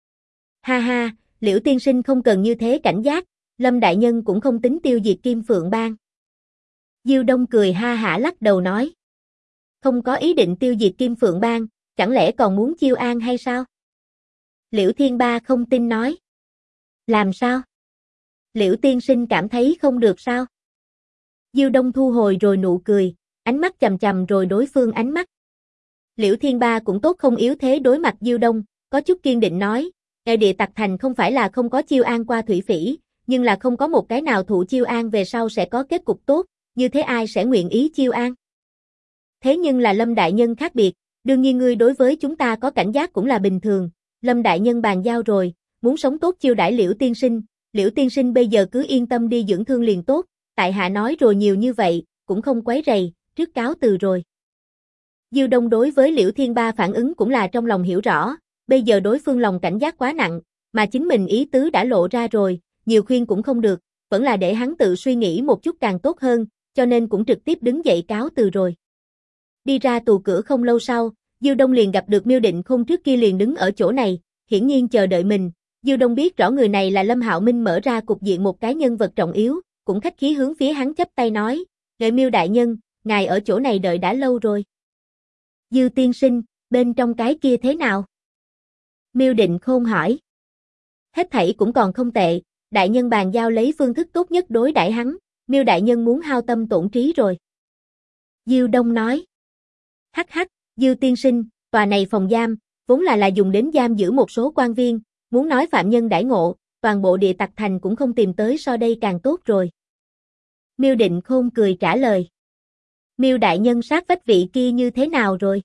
Ha ha, Liễu tiên sinh không cần như thế cảnh giác, Lâm đại nhân cũng không tính tiêu diệt Kim Phượng Bang. Diêu Đông cười ha hả lắc đầu nói. Không có ý định tiêu diệt Kim Phượng Bang, chẳng lẽ còn muốn chiêu an hay sao? Liễu Thiên Ba không tin nói. Làm sao? Liễu tiên sinh cảm thấy không được sao? Diêu Đông thu hồi rồi nụ cười, ánh mắt chằm chằm rồi đối phương ánh mắt. Liễu Thiên Ba cũng tốt không yếu thế đối mặt Diêu Đông, có chút kiên định nói, địa tặc thành không phải là không có chiêu an qua thủy phỉ, nhưng là không có một cái nào thụ chiêu an về sau sẽ có kết cục tốt, như thế ai sẽ nguyện ý chiêu an? Thế nhưng là Lâm đại nhân khác biệt, đương nhiên ngươi đối với chúng ta có cảnh giác cũng là bình thường, Lâm đại nhân bàn giao rồi, muốn sống tốt chiêu đãi Liễu tiên sinh bây giờ cứ yên tâm đi dưỡng thương liền tốt, tại hạ nói rồi nhiều như vậy, cũng không quấy rầy, trước cáo từ rồi. Diêu Đông đối với Liễu Thiên Ba phản ứng cũng là trong lòng hiểu rõ, bây giờ đối phương lòng cảnh giác quá nặng, mà chính mình ý tứ đã lộ ra rồi, nhiều khuyên cũng không được, vẫn là để hắn tự suy nghĩ một chút càng tốt hơn, cho nên cũng trực tiếp đứng dậy cáo từ rồi. Đi ra tù cửa không lâu sau, Diêu Đông liền gặp được Miêu Định Khôn trước kia liền đứng ở chỗ này, hiển nhiên chờ đợi mình. Diêu Đông biết rõ người này là Lâm Hạo Minh mở ra cục diện một cái nhân vật trọng yếu, cũng khách khí hướng phía hắn chắp tay nói, Miêu đại nhân, ngài ở chỗ này đợi đã lâu rồi. Diêu tiên sinh, bên trong cái kia thế nào? Miêu Định Khôn hỏi. Hết thảy cũng còn không tệ, đại nhân bàn giao lấy phương thức tốt nhất đối đãi hắn, Miêu đại nhân muốn hao tâm tổn trí rồi. Diêu Đông nói. Hắc hắc, Diêu tiên sinh, tòa này phòng giam, vốn là dùng đến giam giữ một số quan viên, muốn nói phạm nhân đãi ngộ, toàn bộ Địa Tặc Thành cũng không tìm tới so đây càng tốt rồi. Miêu Định Khôn cười trả lời. Miêu đại nhân sát vách vị kia như thế nào rồi?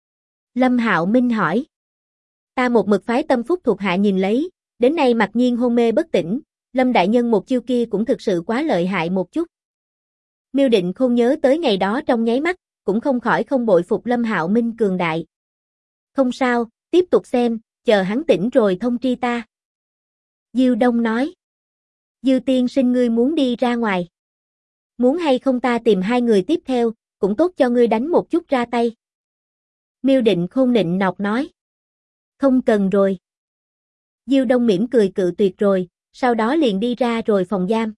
Lâm Hạo Minh hỏi. Ta một mực phái tâm phúc thuộc hạ nhìn lấy, đến nay mặc nhiên hôn mê bất tỉnh, Lâm đại nhân một chiêu kia cũng thực sự quá lợi hại một chút. Miêu Định Khôn nhớ tới ngày đó trong nháy mắt, cũng không khỏi không bội phục Lâm Hạo Minh cường đại. Không sao, tiếp tục xem, chờ hắn tỉnh rồi thông tri ta. Diêu Đông nói. Diêu tiên sinh ngươi muốn đi ra ngoài. Muốn hay không ta tìm hai người tiếp theo, cũng tốt cho ngươi đánh một chút ra tay. Miêu Định Khôn nịnh nọt nói. Không cần rồi. Diêu Đông mỉm cười cự tuyệt rồi, sau đó liền đi ra rồi phòng giam.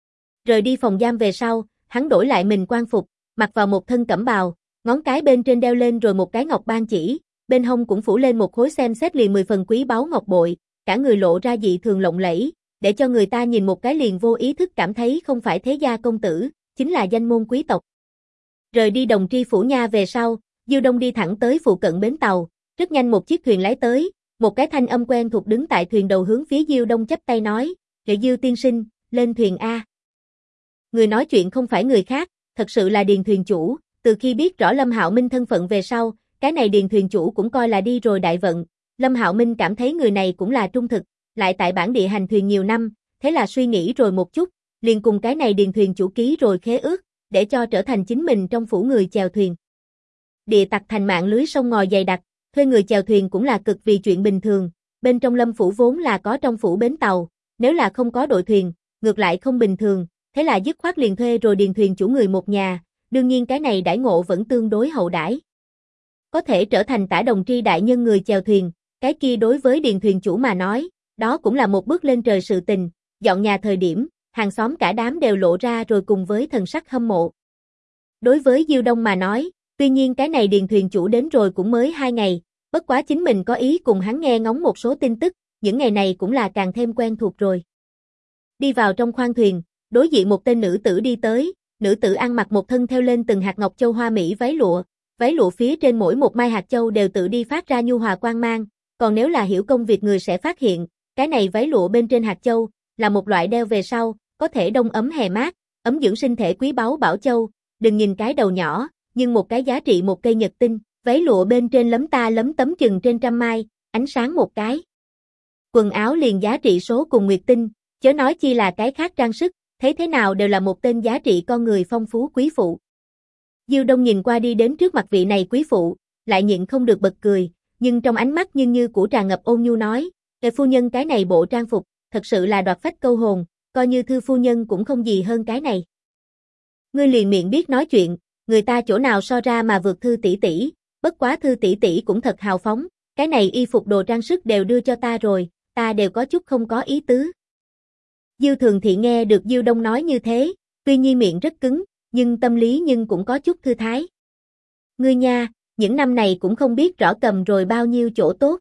Rời đi phòng giam về sau, hắn đổi lại mình quan phục, mặc vào một thân cẩm bào, ngón cái bên trên đeo lên rồi một cái ngọc ban chỉ, bên hông cũng phủ lên một khối xem xét liền 10 phần quý báu ngọc bội, cả người lộ ra dị thường lộng lẫy, để cho người ta nhìn một cái liền vô ý thức cảm thấy không phải thế gia công tử, chính là danh môn quý tộc. Rời đi Đồng Tri phủ nha về sau, Diêu Đông đi thẳng tới phụ cận bến tàu, rất nhanh một chiếc thuyền lái tới, một cái thanh âm quen thuộc đứng tại thuyền đầu hướng phía Diêu Đông chắp tay nói, Diêu tiên sinh, lên thuyền A. Người nói chuyện không phải người khác, thật sự là Điền thuyền chủ, từ khi biết rõ Lâm Hạo Minh thân phận về sau, cái này Điền thuyền chủ cũng coi là đi rồi đại vận, Lâm Hạo Minh cảm thấy người này cũng là trung thực, lại tại bản địa hành thuyền nhiều năm, thế là suy nghĩ rồi một chút, liền cùng cái này Điền thuyền chủ ký rồi khế ước, để cho trở thành chính mình trong phủ người chèo thuyền. Địa Tặc Thành mạng lưới sông ngòi dày đặc, thuê người chèo thuyền cũng là cực vì chuyện bình thường, bên trong Lâm phủ vốn là có trong phủ bến tàu, nếu là không có đội thuyền, ngược lại không bình thường, thế là dứt khoát liền thuê rồi Điền thuyền chủ người một nhà, đương nhiên cái này đãi ngộ vẫn tương đối hậu đãi. Có thể trở thành Tả Đồng Tri đại nhân người chèo thuyền, cái kia đối với Điền thuyền chủ mà nói, đó cũng là một bước lên trời sự tình, dọn nhà thời điểm, hàng xóm cả đám đều lộ ra rồi cùng với thần sắc hâm mộ. Đối với Diêu Đông mà nói, tuy nhiên cái này Điền thuyền chủ đến rồi cũng mới 2 ngày, bất quá chính mình có ý cùng hắn nghe ngóng một số tin tức, những ngày này cũng là càng thêm quen thuộc rồi. Đi vào trong khoang thuyền, đối diện một tên nữ tử đi tới, nữ tử ăn mặc một thân theo lên từng hạt ngọc châu hoa mỹ váy lụa phía trên mỗi một mai hạt châu đều tự đi phát ra nhu hòa quang mang, còn nếu là hiểu công việc người sẽ phát hiện, cái này váy lụa bên trên hạt châu là một loại đeo về sau, có thể đông ấm hè mát, ấm dưỡng sinh thể quý báu bảo châu, đừng nhìn cái đầu nhỏ, nhưng một cái giá trị một cây nhật tinh, váy lụa bên trên lấm tấm chừng trên trăm mai, ánh sáng một cái. Quần áo liền giá trị số cùng nguyệt tinh, chớ nói chi là cái khác trang sức, thấy thế nào đều là một tên giá trị con người phong phú quý phụ. Diêu Đông nhìn qua đi đến trước mặt vị này quý phụ, lại nhịn không được bật cười, nhưng trong ánh mắt nhưng như của tràn ngập ôn nhu nói, phu nhân cái này bộ trang phục, thật sự là đoạt phách câu hồn, coi như thư phu nhân cũng không gì hơn cái này. Ngươi liền miệng biết nói chuyện, người ta chỗ nào so ra mà vượt thư tỷ tỷ, bất quá thư tỷ tỷ cũng thật hào phóng, cái này y phục đồ trang sức đều đưa cho ta rồi, ta đều có chút không có ý tứ. Diêu Thường Thị nghe được Diêu Đông nói như thế, tuy nhiên miệng rất cứng, nhưng tâm lý nhưng cũng có chút thư thái. Ngươi nha, những năm này cũng không biết rõ cầm rồi bao nhiêu chỗ tốt.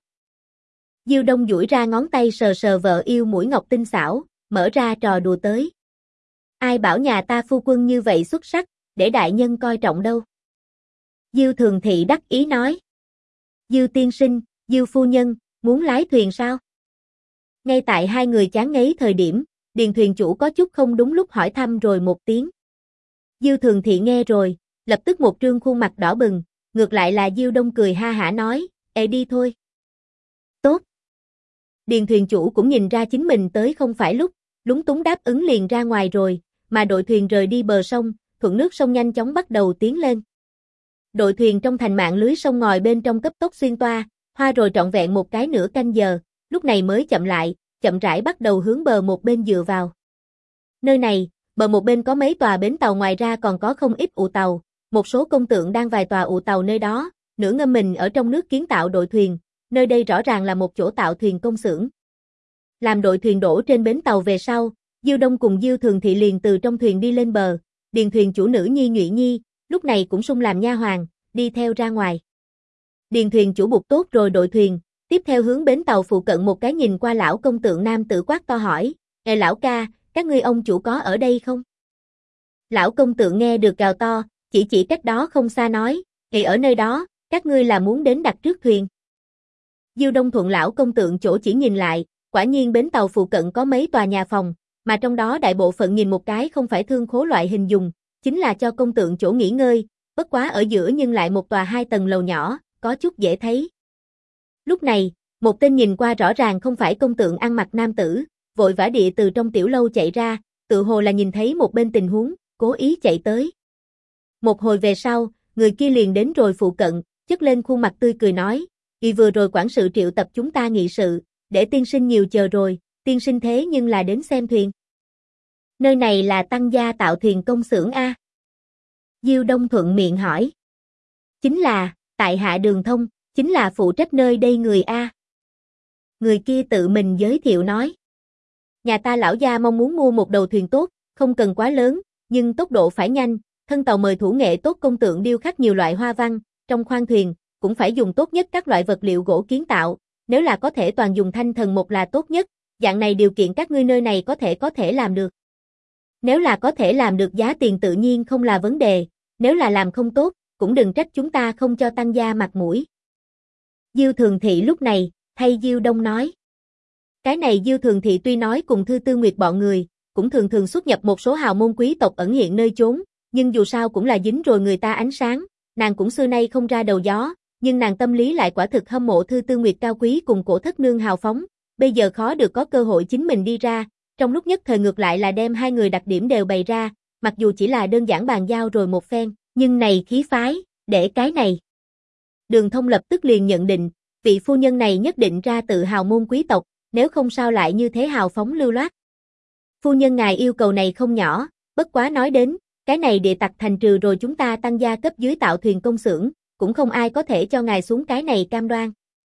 Diêu Đông duỗi ra ngón tay sờ sờ vợ yêu mũi ngọc tinh xảo, mở ra trò đùa tới. Ai bảo nhà ta phu quân như vậy xuất sắc, để đại nhân coi trọng đâu. Diêu Thường Thị đắc ý nói. Diêu tiên sinh, Diêu phu nhân, muốn lái thuyền sao? Ngay tại hai người chán ngấy thời điểm, Điền thuyền chủ có chút không đúng lúc hỏi thăm rồi một tiếng. Diêu Thường Thị nghe rồi, lập tức một trương khuôn mặt đỏ bừng, ngược lại là Diêu Đông cười ha hả nói, đi thôi. Tốt. Điền thuyền chủ cũng nhìn ra chính mình tới không phải lúc, lúng túng đáp ứng liền ra ngoài rồi, mà đội thuyền rời đi bờ sông, thuận nước sông nhanh chóng bắt đầu tiến lên. Đội thuyền trong thành mạng lưới sông ngòi bên trong cấp tốc xuyên toa, hoa rồi trọn vẹn một cái nửa canh giờ, lúc này mới chậm lại, chậm rãi bắt đầu hướng bờ một bên dựa vào. Nơi này, bờ một bên có mấy tòa bến tàu, ngoài ra còn có không ít ụ tàu, một số công tượng đang vài tòa ụ tàu nơi đó, nửa ngâm mình ở trong nước kiến tạo đội thuyền, nơi đây rõ ràng là một chỗ tạo thuyền công xưởng. Làm đội thuyền đổ trên bến tàu về sau, Diêu Đông cùng Diêu Thường Thị liền từ trong thuyền đi lên bờ, Điền thuyền chủ nữ Nhi Nhụy Nhi, lúc này cũng sung làm nha hoàn, đi theo ra ngoài. Điền thuyền chủ buộc tốt rồi đội thuyền, tiếp theo hướng bến tàu phụ cận một cái nhìn qua lão công tượng nam tử quát to hỏi, lão ca, các ngươi ông chủ có ở đây không? Lão công tượng nghe được gào to, chỉ cách đó không xa nói, ở nơi đó, các ngươi là muốn đến đặt trước thuyền. Diêu Đông Thuận lão công tượng chỗ chỉ nhìn lại, quả nhiên bến tàu phụ cận có mấy tòa nhà phòng, mà trong đó đại bộ phận nhìn một cái không phải thương khố loại hình dùng, chính là cho công tượng chỗ nghỉ ngơi, bất quá ở giữa nhưng lại một tòa 2 tầng lầu nhỏ, có chút dễ thấy. Lúc này, một tên nhìn qua rõ ràng không phải công tượng ăn mặc nam tử, vội vã địa từ trong tiểu lâu chạy ra, tự hồ là nhìn thấy một bên tình huống, cố ý chạy tới. Một hồi về sau, người kia liền đến rồi phụ cận, chất lên khuôn mặt tươi cười nói, "Vì vừa rồi quản sự triệu tập chúng ta nghị sự, để tiên sinh nhiều chờ rồi, tiên sinh thế nhưng là đến xem thuyền." "Nơi này là Tăng gia tạo thuyền công xưởng a?" Diêu Đông thuận miệng hỏi. "Chính là, tại hạ Đường Thông, chính là phụ trách nơi đây người a." Người kia tự mình giới thiệu nói. "Nhà ta lão gia mong muốn mua một đầu thuyền tốt, không cần quá lớn, nhưng tốc độ phải nhanh, thân tàu mời thủ nghệ tốt công tượng điêu khắc nhiều loại hoa văn, trong khoang thuyền, cũng phải dùng tốt nhất các loại vật liệu gỗ kiến tạo, nếu là có thể toàn dùng thanh thần một là tốt nhất, dạng này điều kiện các ngươi nơi này có thể làm được. Nếu là có thể làm được giá tiền tự nhiên không là vấn đề, nếu là làm không tốt, cũng đừng trách chúng ta không cho Tăng gia mặt mũi." Diêu Thường Thị lúc này, thay Diêu Đông nói. Cái này Diêu Thường Thị tuy nói cùng Thư Tư Nguyệt bọn người, cũng thường thường xuất nhập một số hào môn quý tộc ẩn hiện nơi chốn, nhưng dù sao cũng là dính rồi người ta ánh sáng, nàng cũng xưa nay không ra đầu gió, nhưng nàng tâm lý lại quả thực hâm mộ Thư Tư Nguyệt cao quý cùng Cổ Thất Nương hào phóng, bây giờ khó được có cơ hội chính mình đi ra, trong lúc nhất thời ngược lại là đem hai người đặc điểm đều bày ra, mặc dù chỉ là đơn giản bàn giao rồi một phen, nhưng này khí phái, để cái này. Đường Thông lập tức liền nhận định, vị phu nhân này nhất định ra tự hào môn quý tộc, nếu không sao lại như thế hào phóng lưu loát. "Phu nhân ngài yêu cầu này không nhỏ, bất quá nói đến, cái này địa tặc thành trừ rồi chúng ta Tăng gia cấp dưới tạo thuyền công xưởng, cũng không ai có thể cho ngài xuống cái này cam đoan."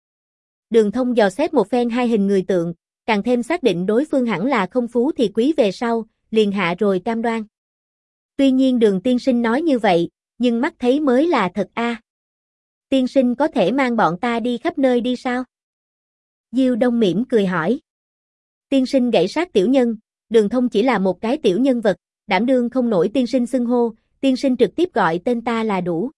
Đường Thông dò xét một phen hai hình người tượng, càng thêm xác định đối phương hẳn là không phú thì quý về sau, liền hạ rồi cam đoan. "Tuy nhiên Đường tiên sinh nói như vậy, nhưng mắt thấy mới là thật a. Tiên sinh có thể mang bọn ta đi khắp nơi đi sao?" Diêu Đông mỉm cười hỏi. "Tiên sinh gãy sát tiểu nhân, Đường Thông chỉ là một cái tiểu nhân vật, đảm đương không nổi tiên sinh xưng hô, tiên sinh trực tiếp gọi tên ta là đủ."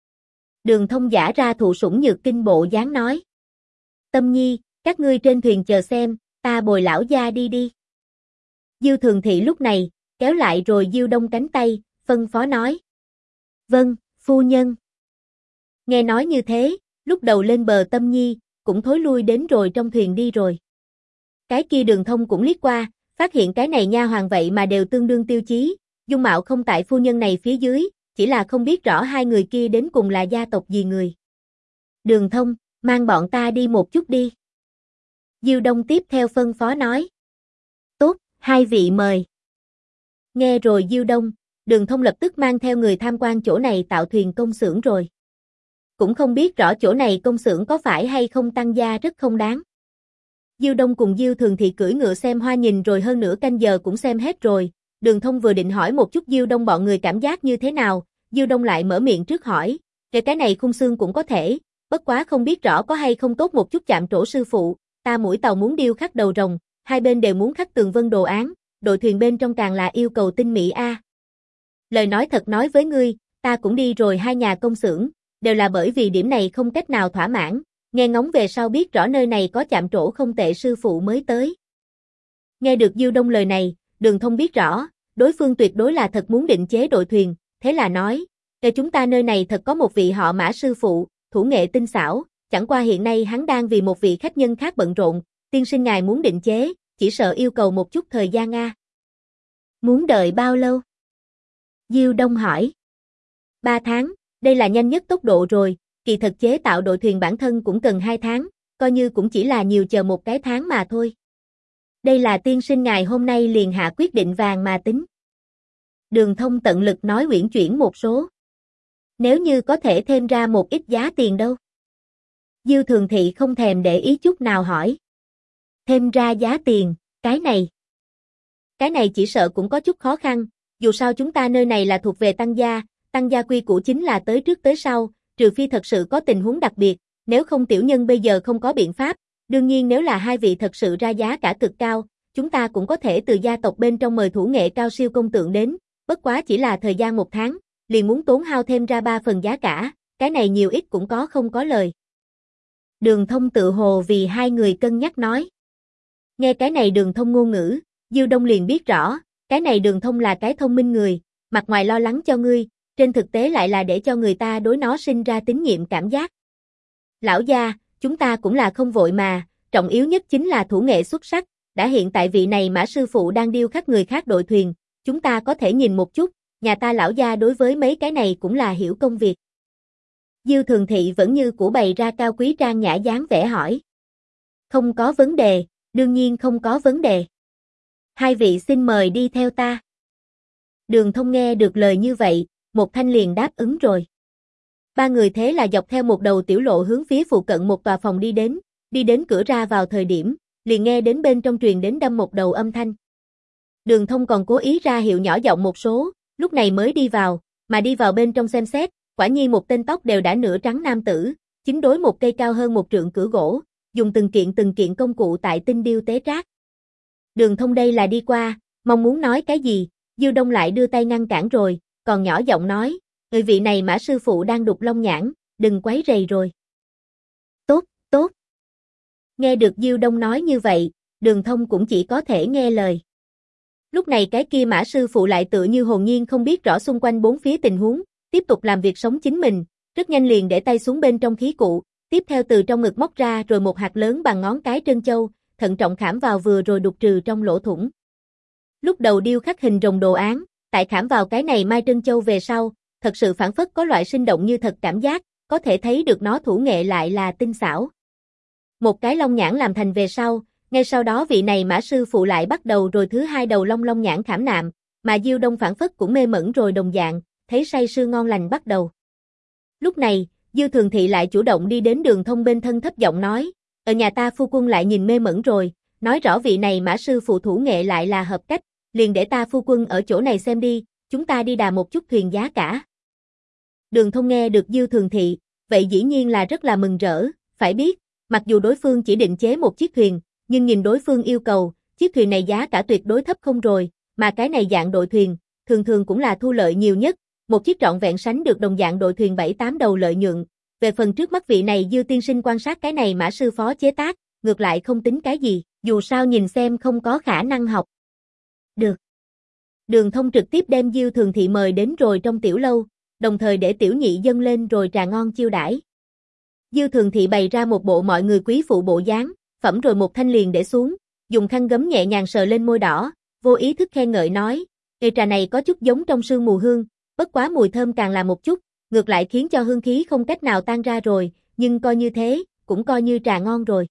Đường Thông giả ra thụ sủng nhược kinh bộ dáng nói. "Tâm Nhi, các ngươi trên thuyền chờ xem, ta bồi lão gia đi đi." Diêu Thường Thị lúc này, kéo lại rồi Diêu Đông cánh tay, phân phó nói. "Vâng, phu nhân." Nghe nói như thế, lúc đầu lên bờ Tâm Nhi, cũng thối lui đến rồi trong thuyền đi rồi. Cái kia Đường Thông cũng liếc qua, phát hiện cái này nha hoàn vậy mà đều tương đương tiêu chí, dung mạo không tại phu nhân này phía dưới, chỉ là không biết rõ hai người kia đến cùng là gia tộc gì người. "Đường Thông, mang bọn ta đi một chút đi." Diêu Đông tiếp theo phân phó nói. "Tốt, hai vị mời." Nghe rồi Diêu Đông, Đường Thông lập tức mang theo người tham quan chỗ này tạo thuyền công xưởng rồi. Cũng không biết rõ chỗ này công xưởng có phải hay không Tăng gia rất không đáng. Diêu Đông cùng Diêu Thường Thị cưỡi ngựa xem hoa nhìn rồi hơn nửa canh giờ cũng xem hết rồi, Đường Thông vừa định hỏi một chút Diêu Đông bọn người cảm giác như thế nào, Diêu Đông lại mở miệng trước hỏi, cái này khung xương cũng có thể, bất quá không biết rõ có hay không tốt một chút chạm trổ sư phụ, ta mũi tàu muốn điêu khắc đầu rồng, hai bên đều muốn khắc tường vân đồ án, đội thuyền bên trong càng là yêu cầu tinh mỹ a. Lời nói thật nói với ngươi, ta cũng đi rồi hai nhà công xưởng, đều là bởi vì điểm này không cách nào thỏa mãn, nghe ngóng về sau biết rõ nơi này có chạm trổ không tệ sư phụ mới tới." Nghe được Diêu Đông lời này, Đường Thông biết rõ, đối phương tuyệt đối là thật muốn định chế đội thuyền, thế là nói, chúng ta nơi này thật có một vị họ Mã sư phụ, thủ nghệ tinh xảo, chẳng qua hiện nay hắn đang vì một vị khách nhân khác bận rộn, tiên sinh ngài muốn định chế, chỉ sợ yêu cầu một chút thời gian a." "Muốn đợi bao lâu?" Diêu Đông hỏi. 3 tháng, đây là nhanh nhất tốc độ rồi, kỳ thực chế tạo đội thuyền bản thân cũng cần 2 tháng, coi như cũng chỉ là nhiều chờ một cái tháng mà thôi. Đây là tiên sinh ngài hôm nay liền hạ quyết định vàng mà tính. Đường Thông tận lực nói uyển chuyển một số. Nếu như có thể thêm ra một ít giá tiền đâu? Diêu Thường Thị không thèm để ý chút nào hỏi. Thêm ra giá tiền, cái này chỉ sợ cũng có chút khó khăn, dù sao chúng ta nơi này là thuộc về Tăng gia quy củ chính là tới trước tới sau, trừ phi thật sự có tình huống đặc biệt, nếu không tiểu nhân bây giờ không có biện pháp, đương nhiên nếu là hai vị thật sự ra giá cả cực cao, chúng ta cũng có thể từ gia tộc bên trong mời thủ nghệ cao siêu công tượng đến, bất quá chỉ là thời gian 1 tháng, liền muốn tốn hao thêm ra 3 phần giá cả, cái này nhiều ít cũng có không có lời. Đường Thông tự hồ vì hai người cân nhắc nói. Nghe cái này Đường Thông ngôn ngữ, Diêu Đông liền biết rõ, cái này Đường Thông là cái thông minh người, mặt ngoài lo lắng cho ngươi, trên thực tế lại là để cho người ta đối nó sinh ra tín nhiệm cảm giác. Lão gia, chúng ta cũng là không vội mà, trọng yếu nhất chính là thủ nghệ xuất sắc, đã hiện tại vị này Mã sư phụ đang điêu khắc người khác đội thuyền, chúng ta có thể nhìn một chút, nhà ta lão gia đối với mấy cái này cũng là hiểu công việc. Diêu Thường Thị vẫn như cũ bày ra cao quý trang nhã dáng vẻ hỏi. Không có vấn đề, đương nhiên không có vấn đề. Hai vị xin mời đi theo ta. Đường Thông nghe được lời như vậy, một thanh liền đáp ứng rồi. Ba người thế là dọc theo một đầu tiểu lộ hướng phía phụ cận một tòa phòng đi đến cửa ra vào thời điểm, liền nghe đến bên trong truyền đến đâm một đầu âm thanh. Đường Thông còn cố ý ra hiệu nhỏ giọng một số, lúc này mới đi vào, mà đi vào bên trong xem xét, quả nhiên một tên tóc đều đã nửa trắng nam tử, chính đối một cây cao hơn một trượng cửa gỗ, dùng từng kiện công cụ tại tinh điêu tế trác. Đường Thông đây là đi qua, mong muốn nói cái gì, Diêu Đông lại đưa tay ngăn cản rồi, còn nhỏ giọng nói, người vị này Mã sư phụ đang đục long nhãn, đừng quấy rầy rồi. Tốt, tốt. Nghe được Diêu Đông nói như vậy, Đường Thông cũng chỉ có thể nghe lời. Lúc này cái kia Mã sư phụ lại tựa như hồn nhiên không biết rõ xung quanh bốn phía tình huống, tiếp tục làm việc sống chính mình, rất nhanh liền để tay xuống bên trong khí cụ, tiếp theo từ trong ngực móc ra rồi một hạt lớn bằng ngón cái trân châu, thận trọng khảm vào vừa rồi đục trừ trong lỗ thủng. Lúc đầu điêu khắc hình rồng đồ án, tại khảm vào cái này mai trân châu về sau, thật sự phản phất có loại sinh động như thật cảm giác, có thể thấy được nó thủ nghệ lại là tinh xảo. Một cái long nhãn làm thành về sau, ngay sau đó vị này Mã sư phụ lại bắt đầu rồi thứ hai đầu long nhãn khảm nạm, mà Diêu Đông phản phất cũng mê mẩn rồi đồng dạng, thấy say sưa ngon lành bắt đầu. Lúc này, Diêu Thường Thị lại chủ động đi đến Đường Thông bên thân thấp giọng nói, ở nhà ta phu quân lại nhìn mê mẩn rồi, nói rõ vị này Mã sư phụ thủ nghệ lại là hợp cách, liền để ta phu quân ở chỗ này xem đi, chúng ta đi đà một chút thuyền giá cả. Đường Thông nghe được Diêu Thường Thị, vậy dĩ nhiên là rất là mừng rỡ, phải biết, mặc dù đối phương chỉ định chế một chiếc thuyền, nhưng nhìn đối phương yêu cầu, chiếc thuyền này giá cả tuyệt đối thấp không rồi, mà cái này dạng đội thuyền, thường thường cũng là thu lợi nhiều nhất, một chiếc trọn vẹn sánh được đồng dạng đội thuyền 7-8 đầu lợi nhuận. Về phần trước mắt vị này Diêu tiên sinh quan sát cái này Mã sư phó chế tác, ngược lại không tính cái gì, dù sao nhìn xem không có khả năng học. Được. Đường Thông trực tiếp đem Diêu Thường Thị mời đến rồi trong tiểu lâu, đồng thời để tiểu nhị dâng lên rồi trà ngon chiêu đãi. Diêu Thường Thị bày ra một bộ mọi người quý phụ bộ dáng, phẩm rồi một thanh liền để xuống, dùng khăn gấm nhẹ nhàng sờ lên môi đỏ, vô ý thức khen ngợi nói, trà này có chút giống trong sương mù hương, bất quá mùi thơm càng là một chút, ngược lại khiến cho hương khí không cách nào tan ra rồi, nhưng coi như thế, cũng coi như trà ngon rồi.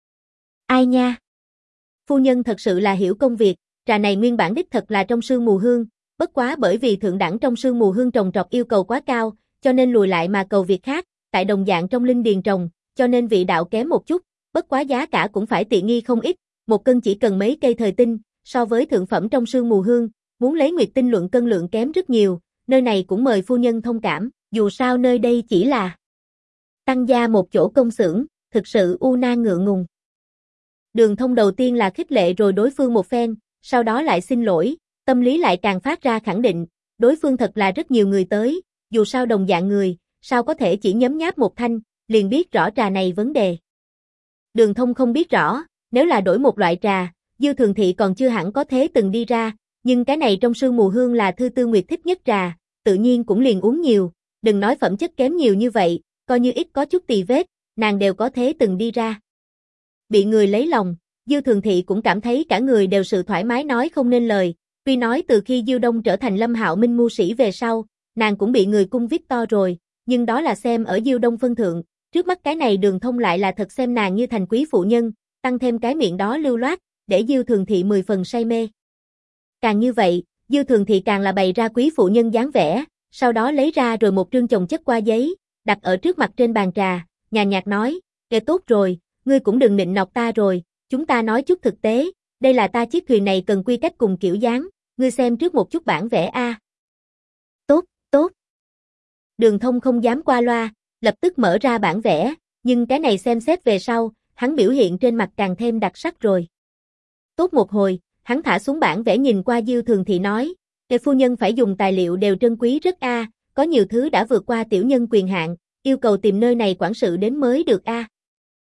Ai nha? Phu nhân thật sự là hiểu công việc, trà này nguyên bản đích thật là trong sương mù hương, bất quá bởi vì thượng đẳng trong sương mù hương trồng trọt yêu cầu quá cao, cho nên lùi lại mà cầu việc khác, tại đồng dạng trong linh điền trồng, cho nên vị đạo kém một chút, bất quá giá cả cũng phải tiện nghi không ít, một cân chỉ cần mấy cây thời tinh, so với thượng phẩm trong sương mù hương, muốn lấy nguyệt tinh luận cân lượng kém rất nhiều, nơi này cũng mời phu nhân thông cảm, dù sao nơi đây chỉ là tăng gia một chỗ công xưởng, thực sự u nan ngượng ngùng. Đường Thông đầu tiên là khích lệ rồi đối phương một phen, sau đó lại xin lỗi, tâm lý lại càng phát ra khẳng định, đối phương thật là rất nhiều người tới, dù sao đồng dạng người, sao có thể chỉ nhấm nháp một thanh, liền biết rõ trà này vấn đề. Đường Thông không biết rõ, nếu là đổi một loại trà, Diêu Thường Thị còn chưa hẳn có thế từng đi ra, nhưng cái này trong sương mù hương là Thư Tư Nguyệt thích nhất trà, tự nhiên cũng liền uống nhiều, đừng nói phẩm chất kém nhiều như vậy, coi như ít có chút tì vết, nàng đều có thế từng đi ra. Bị người lấy lòng, Diêu Thường Thị cũng cảm thấy cả người đều sự thoải mái nói không nên lời, tuy nói từ khi Diêu Đông trở thành Lâm Hạo Minh mưu sĩ về sau, nàng cũng bị người cung Victor rồi, nhưng đó là xem ở Diêu Đông phân thượng, trước mắt cái này Đường Thông lại là thật xem nàng như thành quý phụ nhân, tăng thêm cái miệng đó lưu loát, để Diêu Thường Thị 10 phần say mê. Càng như vậy, Diêu Thường Thị càng là bày ra quý phụ nhân dáng vẻ, sau đó lấy ra rồi một trương chồng chất qua giấy, đặt ở trước mặt trên bàn trà, nhàn nhạt nói, kệ tốt rồi, ngươi cũng đừng nịnh nọt ta rồi, chúng ta nói chút thực tế, đây là ta chiếc thuyền này cần quy cách cùng kiểu dáng, ngươi xem trước một chút bản vẽ a. Tốt, tốt. Đường Thông không dám qua loa, lập tức mở ra bản vẽ, nhưng cái này xem xét về sau, hắn biểu hiện trên mặt càng thêm đặc sắc rồi. Tốt một hồi, hắn thả xuống bản vẽ nhìn qua Diêu Thường Thị nói, "Kệ phu nhân phải dùng tài liệu đều trân quý rất a, có nhiều thứ đã vượt qua tiểu nhân quyền hạn, yêu cầu tìm nơi này quản sự đến mới được a."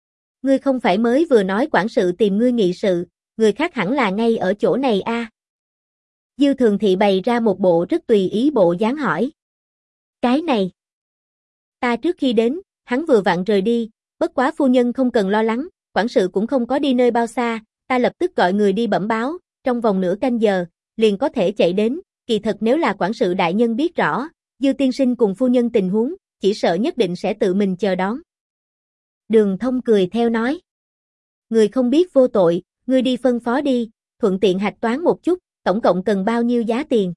Ngươi không phải mới vừa nói quản sự tìm ngươi nghị sự, người khác hẳn là ngay ở chỗ này a. Dư Thường Thị bày ra một bộ rất tùy ý bộ dáng hỏi. Cái này. Ta trước khi đến, hắn vừa vặn rời đi, bất quá phu nhân không cần lo lắng, quản sự cũng không có đi nơi bao xa, ta lập tức gọi người đi bẩm báo, trong vòng nửa canh giờ, liền có thể chạy đến, kỳ thật nếu là quản sự đại nhân biết rõ, Dư tiên sinh cùng phu nhân tình huống, chỉ sợ nhất định sẽ tự mình chờ đón. Đường Thông cười theo nói. Người không biết vô tội, ngươi đi phân phó đi, thuận tiện hạch toán một chút, tổng cộng cần bao nhiêu giá tiền.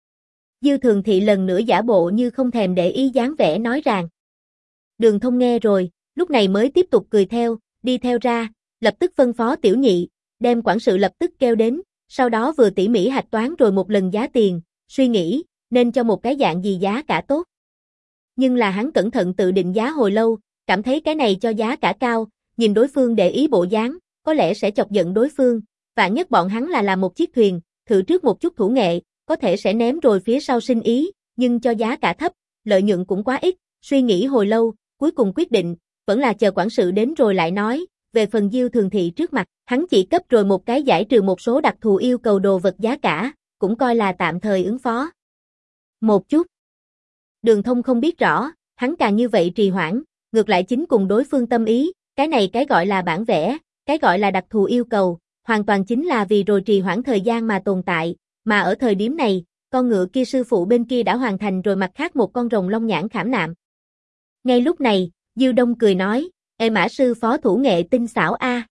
Dư Thường Thị lần nữa giả bộ như không thèm để ý dáng vẻ nói rằng. Đường Thông nghe rồi, lúc này mới tiếp tục cười theo, đi theo ra, lập tức phân phó tiểu nhị, đem quản sự lập tức kêu đến, sau đó vừa tỉ mỉ hạch toán rồi một lần giá tiền, suy nghĩ, nên cho một cái dạng gì giá cả tốt. Nhưng là hắn cẩn thận tự định giá hồi lâu, cảm thấy cái này cho giá cả cao, nhìn đối phương để ý bộ dáng, có lẽ sẽ chọc giận đối phương, vạn nhất bọn hắn là làm một chiếc thuyền, thử trước một chút thủ nghệ, có thể sẽ ném rồi phía sau sinh ý, nhưng cho giá cả thấp, lợi nhuận cũng quá ít, suy nghĩ hồi lâu, cuối cùng quyết định, vẫn là chờ quản sự đến rồi lại nói, về phần Dư Thường Thị trước mặt, hắn chỉ cấp rồi một cái giải trừ một số đặc thù yêu cầu đồ vật giá cả, cũng coi là tạm thời ứng phó. Một chút. Đường Thông không biết rõ, hắn càng như vậy trì hoãn, ngược lại chính cùng đối phương tâm ý, cái này cái gọi là bản vẽ, cái gọi là đặc thù yêu cầu, hoàn toàn chính là vì rồi trì hoãn thời gian mà tồn tại, mà ở thời điểm này, con ngựa kia sư phụ bên kia đã hoàn thành rồi mặt khác một con rồng long nhãn khảm nạm. Ngay lúc này, Dư Đông cười nói, Ê Mã sư phó thủ nghệ tinh xảo a.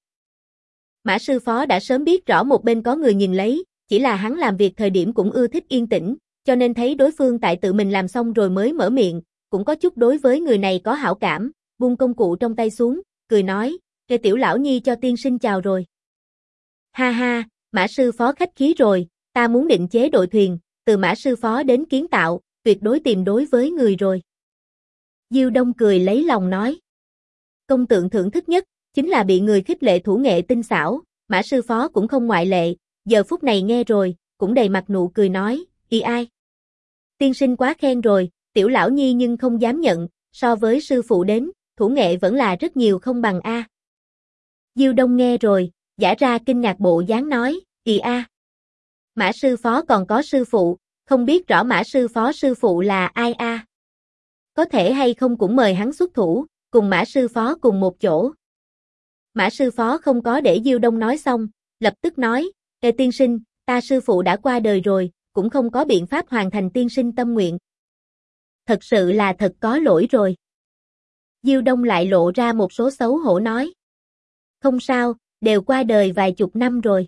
Mã sư phó đã sớm biết rõ một bên có người nhìn lấy, chỉ là hắn làm việc thời điểm cũng ưa thích yên tĩnh, cho nên thấy đối phương tại tự mình làm xong rồi mới mở miệng, cũng có chút đối với người này có hảo cảm, buông công cụ trong tay xuống, cười nói, Ê tiểu lão nhi cho tiên sinh chào rồi. Ha ha, Mã sư phó khách khí rồi, ta muốn định chế đội thuyền, từ Mã sư phó đến kiến tạo, tuyệt đối tìm đối với người rồi. Diêu Đông cười lấy lòng nói. Công tượng thưởng thức nhất, chính là bị người khích lệ thủ nghệ tinh xảo, Mã sư phó cũng không ngoại lệ, giờ phút này nghe rồi, cũng đầy mặt nụ cười nói, y ai. Tiên sinh quá khen rồi, tiểu lão nhi nhưng không dám nhận, so với sư phụ đến, thủ nghệ vẫn là rất nhiều không bằng a. Diêu Đông nghe rồi, giả ra kinh ngạc bộ dáng nói, y a. Mã sư phó còn có sư phụ, không biết rõ Mã sư phó sư phụ là ai a. Có thể hay không cũng mời hắn xuất thủ, cùng Mã sư phó cùng một chỗ. Mã sư phó không có để Diêu Đông nói xong, lập tức nói, Ê tiên sinh, ta sư phụ đã qua đời rồi, cũng không có biện pháp hoàn thành tiên sinh tâm nguyện. Thật sự là thật có lỗi rồi. Diêu Đông lại lộ ra một số xấu hổ nói. Không sao, đều qua đời vài chục năm rồi.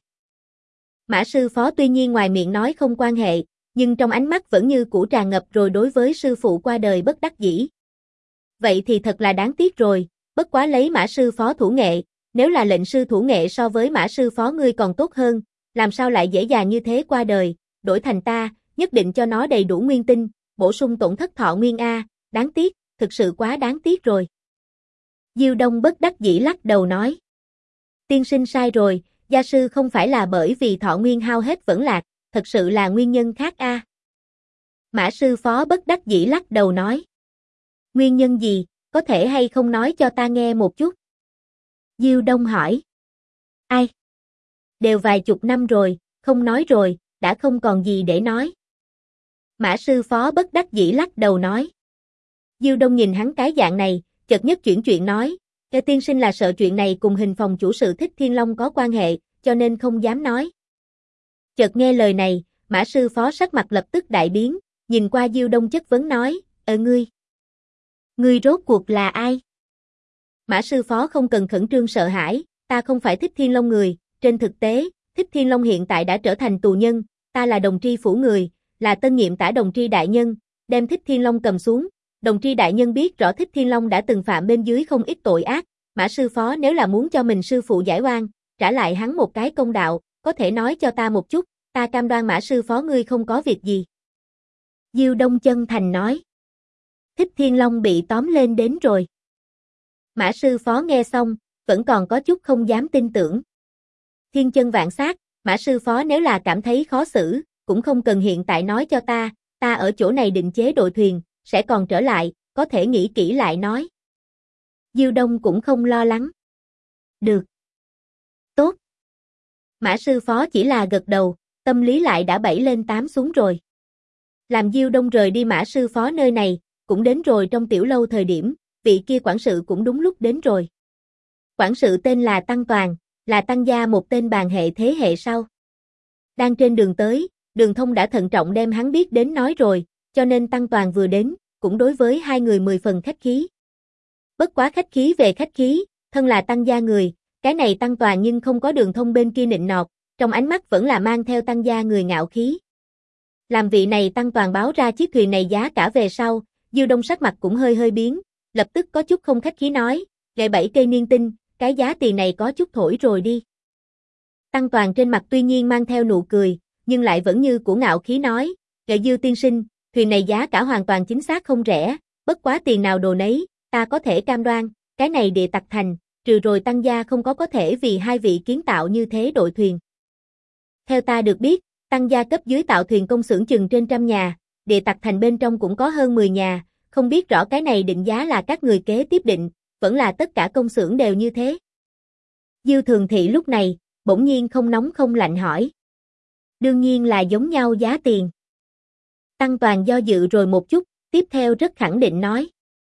Mã sư phó tuy nhiên ngoài miệng nói không quan hệ, nhưng trong ánh mắt vẫn như cũ tràn ngập rồi đối với sư phụ qua đời bất đắc dĩ. Vậy thì thật là đáng tiếc rồi, bất quá lấy Mã sư phó thủ nghệ, nếu là lệnh sư thủ nghệ so với Mã sư phó ngươi còn tốt hơn, làm sao lại dễ dàng như thế qua đời, đổi thành ta, nhất định cho nó đầy đủ nguyên tinh, bổ sung tổn thất thọ nguyên a, đáng tiếc, thực sự quá đáng tiếc rồi. Diêu Đông bất đắc dĩ lắc đầu nói. Tiên sinh sai rồi, gia sư không phải là bởi vì thọ nguyên hao hết vẫn lạc, thật sự là nguyên nhân khác a. Mã sư phó bất đắc dĩ lắc đầu nói. Nguyên nhân gì, có thể hay không nói cho ta nghe một chút? Diêu Đông hỏi. Ai? Đều vài chục năm rồi, không nói rồi, đã không còn gì để nói. Mã sư phó bất đắc dĩ lắc đầu nói. Diêu Đông nhìn hắn cái dạng này, chợt nhất chuyển chuyện nói, Cái tiên sinh là sợ chuyện này cùng hình phòng chủ sự Thích Thiên Long có quan hệ, cho nên không dám nói. Chợt nghe lời này, Mã sư phó sắc mặt lập tức đại biến, nhìn qua Diêu Đông chất vấn nói, ngươi rốt cuộc là ai? Mã sư phó không cần khẩn trương sợ hãi, ta không phải Thích Thiên Long người, trên thực tế, Thích Thiên Long hiện tại đã trở thành tù nhân, ta là Đồng Tri phủ người, là tân nhiệm tả Đồng Tri đại nhân, đem Thích Thiên Long cầm xuống. Đồng Tri đại nhân biết rõ Thích Thiên Long đã từng phạm bên dưới không ít tội ác, Mã sư phó nếu là muốn cho mình sư phụ giải oan, trả lại hắn một cái công đạo, có thể nói cho ta một chút, ta cam đoan Mã sư phó ngươi không có việc gì. Diêu Đông chân thành nói. Thích Thiên Long bị tóm lên đến rồi. Mã sư phó nghe xong, vẫn còn có chút không dám tin tưởng. Thiên chân vạn sát, Mã sư phó nếu là cảm thấy khó xử, cũng không cần hiện tại nói cho ta ở chỗ này định chế đội thuyền, sẽ còn trở lại, có thể nghĩ kỹ lại nói. Diêu Đông cũng không lo lắng. Được. Tốt. Mã sư phó chỉ là gật đầu, tâm lý lại đã 7 lên 8 xuống rồi. Làm Diêu Đông rời đi Mã sư phó nơi này, cũng đến rồi trong tiểu lâu thời điểm, vị kia quản sự cũng đúng lúc đến rồi. Quản sự tên là Tăng Toàn, là Tăng gia một tên bàn hệ thế hệ sau. Đang trên đường tới, Đường Thông đã thận trọng đem hắn biết đến nói rồi, cho nên Tăng Toàn vừa đến, cũng đối với hai người 10 phần khách khí. Bất quá khách khí về khách khí, thân là Tăng gia người, cái này Tăng Toàn nhưng không có Đường Thông bên kia nịnh nọt, trong ánh mắt vẫn là mang theo Tăng gia người ngạo khí. Làm vị này Tăng Toàn báo ra chiếc thuyền này giá cả về sau, Diêu Đông sắc mặt cũng hơi biến, lập tức có chút không khách khí nói, gậy 7 cây niên tinh, cái giá tiền này có chút thổi rồi đi. Tăng Toàn trên mặt tuy nhiên mang theo nụ cười, nhưng lại vẫn như của ngạo khí nói, gậy Diêu tiên sinh, thuyền này giá cả hoàn toàn chính xác không rẻ, bất quá tiền nào đồ nấy, ta có thể cam đoan, cái này địa tặc thành, trừ rồi Tăng gia không có thể vì hai vị kiến tạo như thế đội thuyền. Theo ta được biết, Tăng gia cấp dưới tạo thuyền công xưởng chừng trên 100 nhà, địa tặc thành bên trong cũng có hơn 10 nhà, không biết rõ cái này định giá là các người kế tiếp định, vẫn là tất cả công xưởng đều như thế. Diêu Thường Thị lúc này, bỗng nhiên không nóng không lạnh hỏi. Đương nhiên là giống nhau giá tiền. Tăng Toàn do dự rồi một chút, tiếp theo rất khẳng định nói.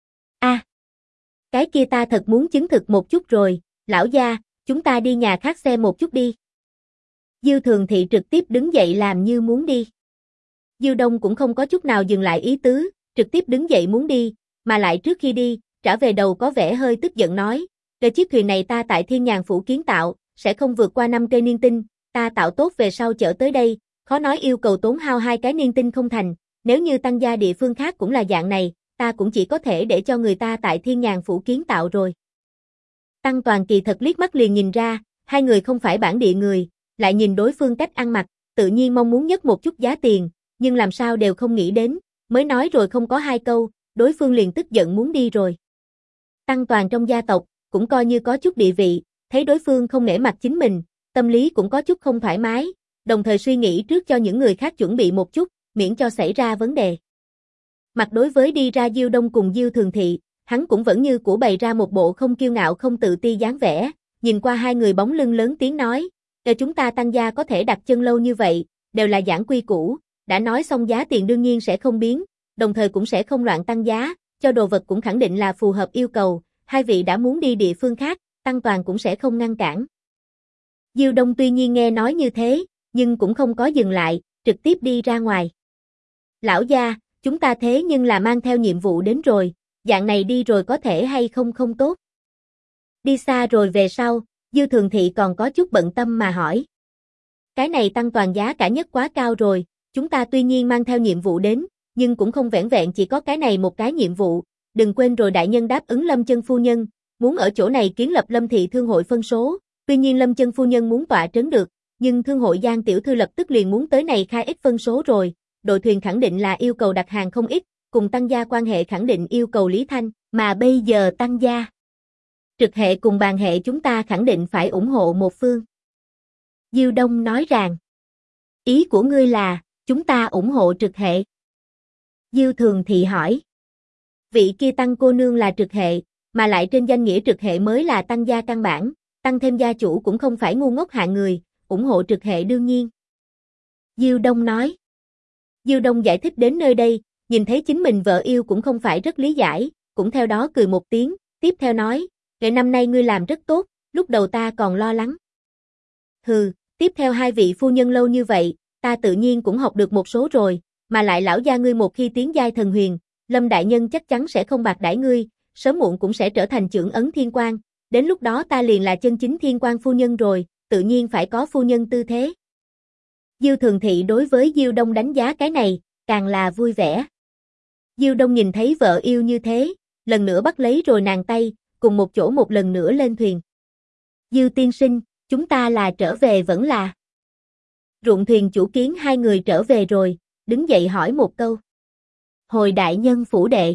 Cái kia ta thật muốn chứng thực một chút rồi, lão gia, chúng ta đi nhà khác xem một chút đi. Diêu Thường Thị trực tiếp đứng dậy làm như muốn đi. Diêu Đông cũng không có chút nào dừng lại ý tứ, trực tiếp đứng dậy muốn đi, mà lại trước khi đi, trả về đầu có vẻ hơi tức giận nói, "Cái chiếc thuyền này ta tại Thiên Nhàn phủ kiến tạo, sẽ không vượt qua 5 cây niên tinh, ta tạo tốt về sau chở tới đây, khó nói yêu cầu tốn hao 2 cái niên tinh không thành, nếu như Tăng gia địa phương khác cũng là dạng này, ta cũng chỉ có thể để cho người ta tại Thiên Nhàn phủ kiến tạo rồi." Tăng Toàn kỳ thật liếc mắt liền nhìn ra, hai người không phải bản địa người, lại nhìn đối phương cách ăn mặc, tự nhiên mong muốn nhất một chút giá tiền, nhưng làm sao đều không nghĩ đến, mới nói rồi không có 2 câu, đối phương liền tức giận muốn đi rồi. Tăng Toàn trong gia tộc, cũng coi như có chút địa vị, thấy đối phương không nể mặt chính mình, tâm lý cũng có chút không thoải mái, đồng thời suy nghĩ trước cho những người khác chuẩn bị một chút, miễn cho xảy ra vấn đề. Mặt đối với đi ra Diêu Đông cùng Diêu Thường Thị, hắn cũng vẫn như cũ bày ra một bộ không kiêu ngạo không tự ti dáng vẻ, nhìn qua hai người bóng lưng lớn tiếng nói, "Để chúng ta Tăng gia có thể đặt chân lâu như vậy, đều là giảng quy củ, đã nói xong giá tiền đương nhiên sẽ không biến, đồng thời cũng sẽ không loạn tăng giá, cho đồ vật cũng khẳng định là phù hợp yêu cầu, hai vị đã muốn đi địa phương khác, Tăng Toàn cũng sẽ không ngăn cản." Diêu Đông tuy nhiên nghe nói như thế, nhưng cũng không có dừng lại, trực tiếp đi ra ngoài. "Lão gia, chúng ta thế nhưng là mang theo nhiệm vụ đến rồi, dạng này đi rồi có thể hay không không tốt." Đi xa rồi về sau, Diêu Thường Thị còn có chút bận tâm mà hỏi. "Cái này Tăng Toàn giá cả nhất quá cao rồi, chúng ta tuy nhiên mang theo nhiệm vụ đến, nhưng cũng không vẻn vẹn chỉ có cái này một cái nhiệm vụ, đừng quên rồi đại nhân đáp ứng Lâm Chân phu nhân, muốn ở chỗ này kiến lập Lâm thị thương hội phân số, tuy nhiên Lâm Chân phu nhân muốn tọa trấn được, nhưng thương hội Giang tiểu thư lập tức liền muốn tới này khai ít phân số rồi, đội thuyền khẳng định là yêu cầu đặt hàng không ít, cùng Tăng gia quan hệ khẳng định yêu cầu Lý Thanh, mà bây giờ Tăng gia trực hệ cùng bàn hệ chúng ta khẳng định phải ủng hộ một phương." Diêu Đông nói rằng, "Ý của ngươi là, chúng ta ủng hộ trực hệ?" Diêu Thường Thị hỏi. "Vị kia Tăng cô nương là trực hệ, mà lại trên danh nghĩa trực hệ mới là Tăng gia căn bản, Tăng thêm gia chủ cũng không phải ngu ngốc hạng người, ủng hộ trực hệ đương nhiên." Diêu Đông nói. Diêu Đông giải thích đến nơi đây, nhìn thấy chính mình vợ yêu cũng không phải rất lý giải, cũng theo đó cười một tiếng, tiếp theo nói, "Ngày năm nay ngươi làm rất tốt, lúc đầu ta còn lo lắng." "Hừ, tiếp theo hai vị phu nhân lâu như vậy, ta tự nhiên cũng học được một số rồi, mà lại lão gia ngươi một khi tiến giai thần huyền, Lâm đại nhân chắc chắn sẽ không bạc đãi ngươi, sớm muộn cũng sẽ trở thành trưởng ấn thiên quan, đến lúc đó ta liền là chân chính thiên quan phu nhân rồi, tự nhiên phải có phu nhân tư thế." Diêu Thường Thị đối với Diêu Đông đánh giá cái này, càng là vui vẻ. Diêu Đông nhìn thấy vợ yêu như thế, lần nữa bắt lấy rồi nàng tay, cùng một chỗ một lần nữa lên thuyền. "Diêu tiên sinh, chúng ta là trở về vẫn là?" Ruộng thuyền chủ kiến hai người trở về rồi, đứng dậy hỏi một câu. "Hồi đại nhân phủ đệ."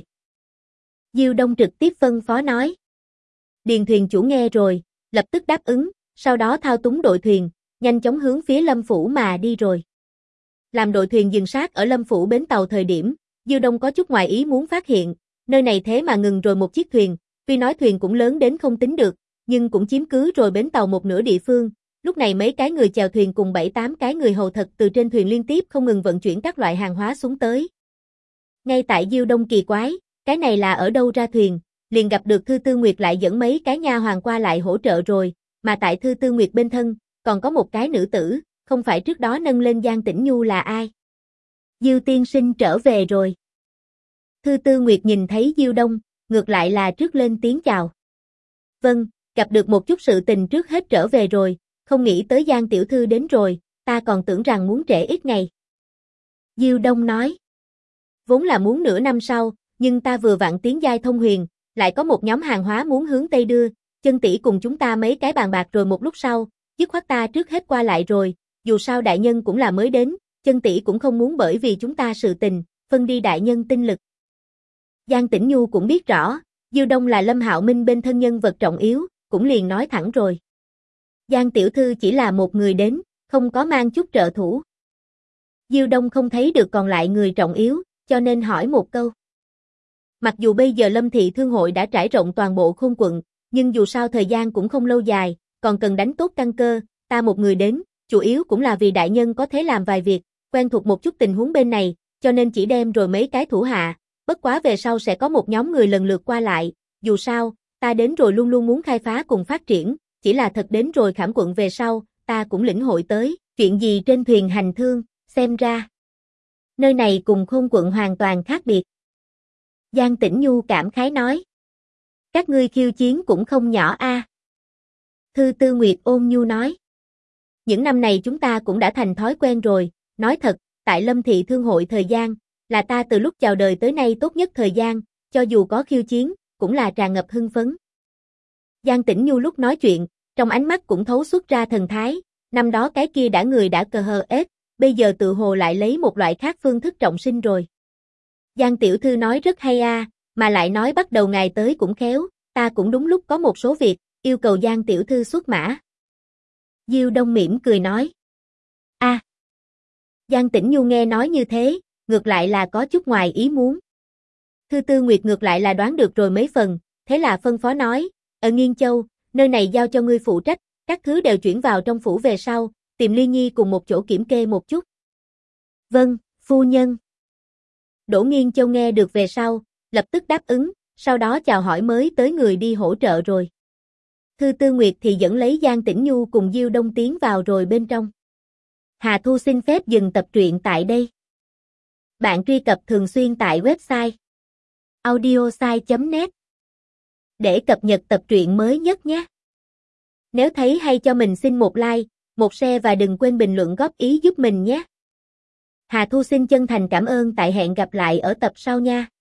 Diêu Đông trực tiếp phân phó nói. Điền thuyền chủ nghe rồi, lập tức đáp ứng, sau đó thao túng đội thuyền, nhanh chóng hướng phía Lâm phủ mà đi rồi. Làm đội thuyền dừng sát ở Lâm phủ bến tàu thời điểm, Diêu Đông có chút ngoài ý muốn phát hiện, nơi này thế mà ngừng rồi một chiếc thuyền, tuy nói thuyền cũng lớn đến không tính được, nhưng cũng chiếm cứ rồi bến tàu một nửa địa phương. Lúc này mấy cái người chèo thuyền cùng 7-8 cái người hầu thật từ trên thuyền liên tiếp không ngừng vận chuyển các loại hàng hóa xuống tới. Ngay tại Diêu Đông kỳ quái, cái này là ở đâu ra thuyền, liền gặp được Thư Tư Nguyệt lại dẫn mấy cái nha hoàn qua lại hỗ trợ rồi, mà tại Thư Tư Nguyệt bên thân, còn có một cái nữ tử, không phải trước đó nâng lên Giang Tĩnh Nhu là ai? Diêu tiên sinh trở về rồi. Thư Tư Nguyệt nhìn thấy Diêu Đông, ngược lại là trước lên tiếng chào. Vâng, gặp được một chút sự tình trước hết trở về rồi, không nghĩ tới Giang tiểu thư đến rồi, ta còn tưởng rằng muốn trễ ít ngày. Diêu Đông nói. Vốn là muốn nửa năm sau, nhưng ta vừa vặn tiến giai thông huyền, lại có một nhóm hàng hóa muốn hướng Tây đưa, chân tỷ cùng chúng ta mấy cái bàn bạc rồi một lúc sau, dứt khoát ta trước hết qua lại rồi, dù sao đại nhân cũng là mới đến, chân tỷ cũng không muốn bởi vì chúng ta sự tình, phân đi đại nhân tinh lực. Giang Tĩnh Nhu cũng biết rõ, Diêu Đông là Lâm Hạo Minh bên thân nhân vật trọng yếu, cũng liền nói thẳng rồi. Giang tiểu thư chỉ là một người đến, không có mang chút trợ thủ. Diêu Đông không thấy được còn lại người trọng yếu, cho nên hỏi một câu. Mặc dù bây giờ Lâm Thị Thương hội đã trải rộng toàn bộ Khôn quận, nhưng dù sao thời gian cũng không lâu dài, còn cần đánh tốt căn cơ, ta một người đến, chủ yếu cũng là vì đại nhân có thể làm vài việc, quen thuộc một chút tình huống bên này, cho nên chỉ đem rồi mấy cái thủ hạ, bất quá về sau sẽ có một nhóm người lần lượt qua lại, dù sao, ta đến rồi luôn luôn muốn khai phá cùng phát triển, chỉ là thật đến rồi Khảm quận về sau, ta cũng lĩnh hội tới, chuyện gì trên thuyền hành thương, xem ra. Nơi này cùng Khôn quận hoàn toàn khác biệt. Giang Tĩnh Nhu cảm khái nói. Các ngươi khiêu chiến cũng không nhỏ a. Thư Tư Nguyệt ôn nhu nói. Những năm này chúng ta cũng đã thành thói quen rồi, nói thật, tại Lâm Thị Thương hội thời gian, là ta từ lúc chào đời tới nay tốt nhất thời gian, cho dù có khiêu chiến, cũng là tràn ngập hưng phấn. Giang Tĩnh Nhu lúc nói chuyện, trong ánh mắt cũng thấu xuất ra thần thái, năm đó cái kia đã người đã cờ hờ ết, bây giờ tự hồ lại lấy một loại khác phương thức trọng sinh rồi. Giang tiểu thư nói rất hay a, mà lại nói bắt đầu ngài tới cũng khéo, ta cũng đúng lúc có một số việc, yêu cầu Giang tiểu thư xuất mã. Diêu Đông mỉm cười nói. A. Giang Tĩnh Nhu nghe nói như thế, ngược lại là có chút ngoài ý muốn. Thư Tư Nguyệt ngược lại là đoán được rồi mấy phần, thế là phân phó nói, ở Nghiên Châu, nơi này giao cho ngươi phụ trách, các thứ đều chuyển vào trong phủ về sau, tìm Ly Nhi cùng một chỗ kiểm kê một chút. Vâng, phu nhân. Đỗ Nghiên Châu nghe được về sau, lập tức đáp ứng, sau đó chào hỏi mới tới người đi hỗ trợ rồi. Thư Tư Nguyệt thì dẫn lấy Giang Tĩnh Nhu cùng Diêu Đông tiến vào rồi bên trong. Hà Thu xin phép dừng tập truyện tại đây. Bạn truy cập thường xuyên tại website audiosai.net để cập nhật tập truyện mới nhất nhé. Nếu thấy hay cho mình xin một like, một share và đừng quên bình luận góp ý giúp mình nhé. Hà Thu xin chân thành cảm ơn, tại hẹn gặp lại ở tập sau nha.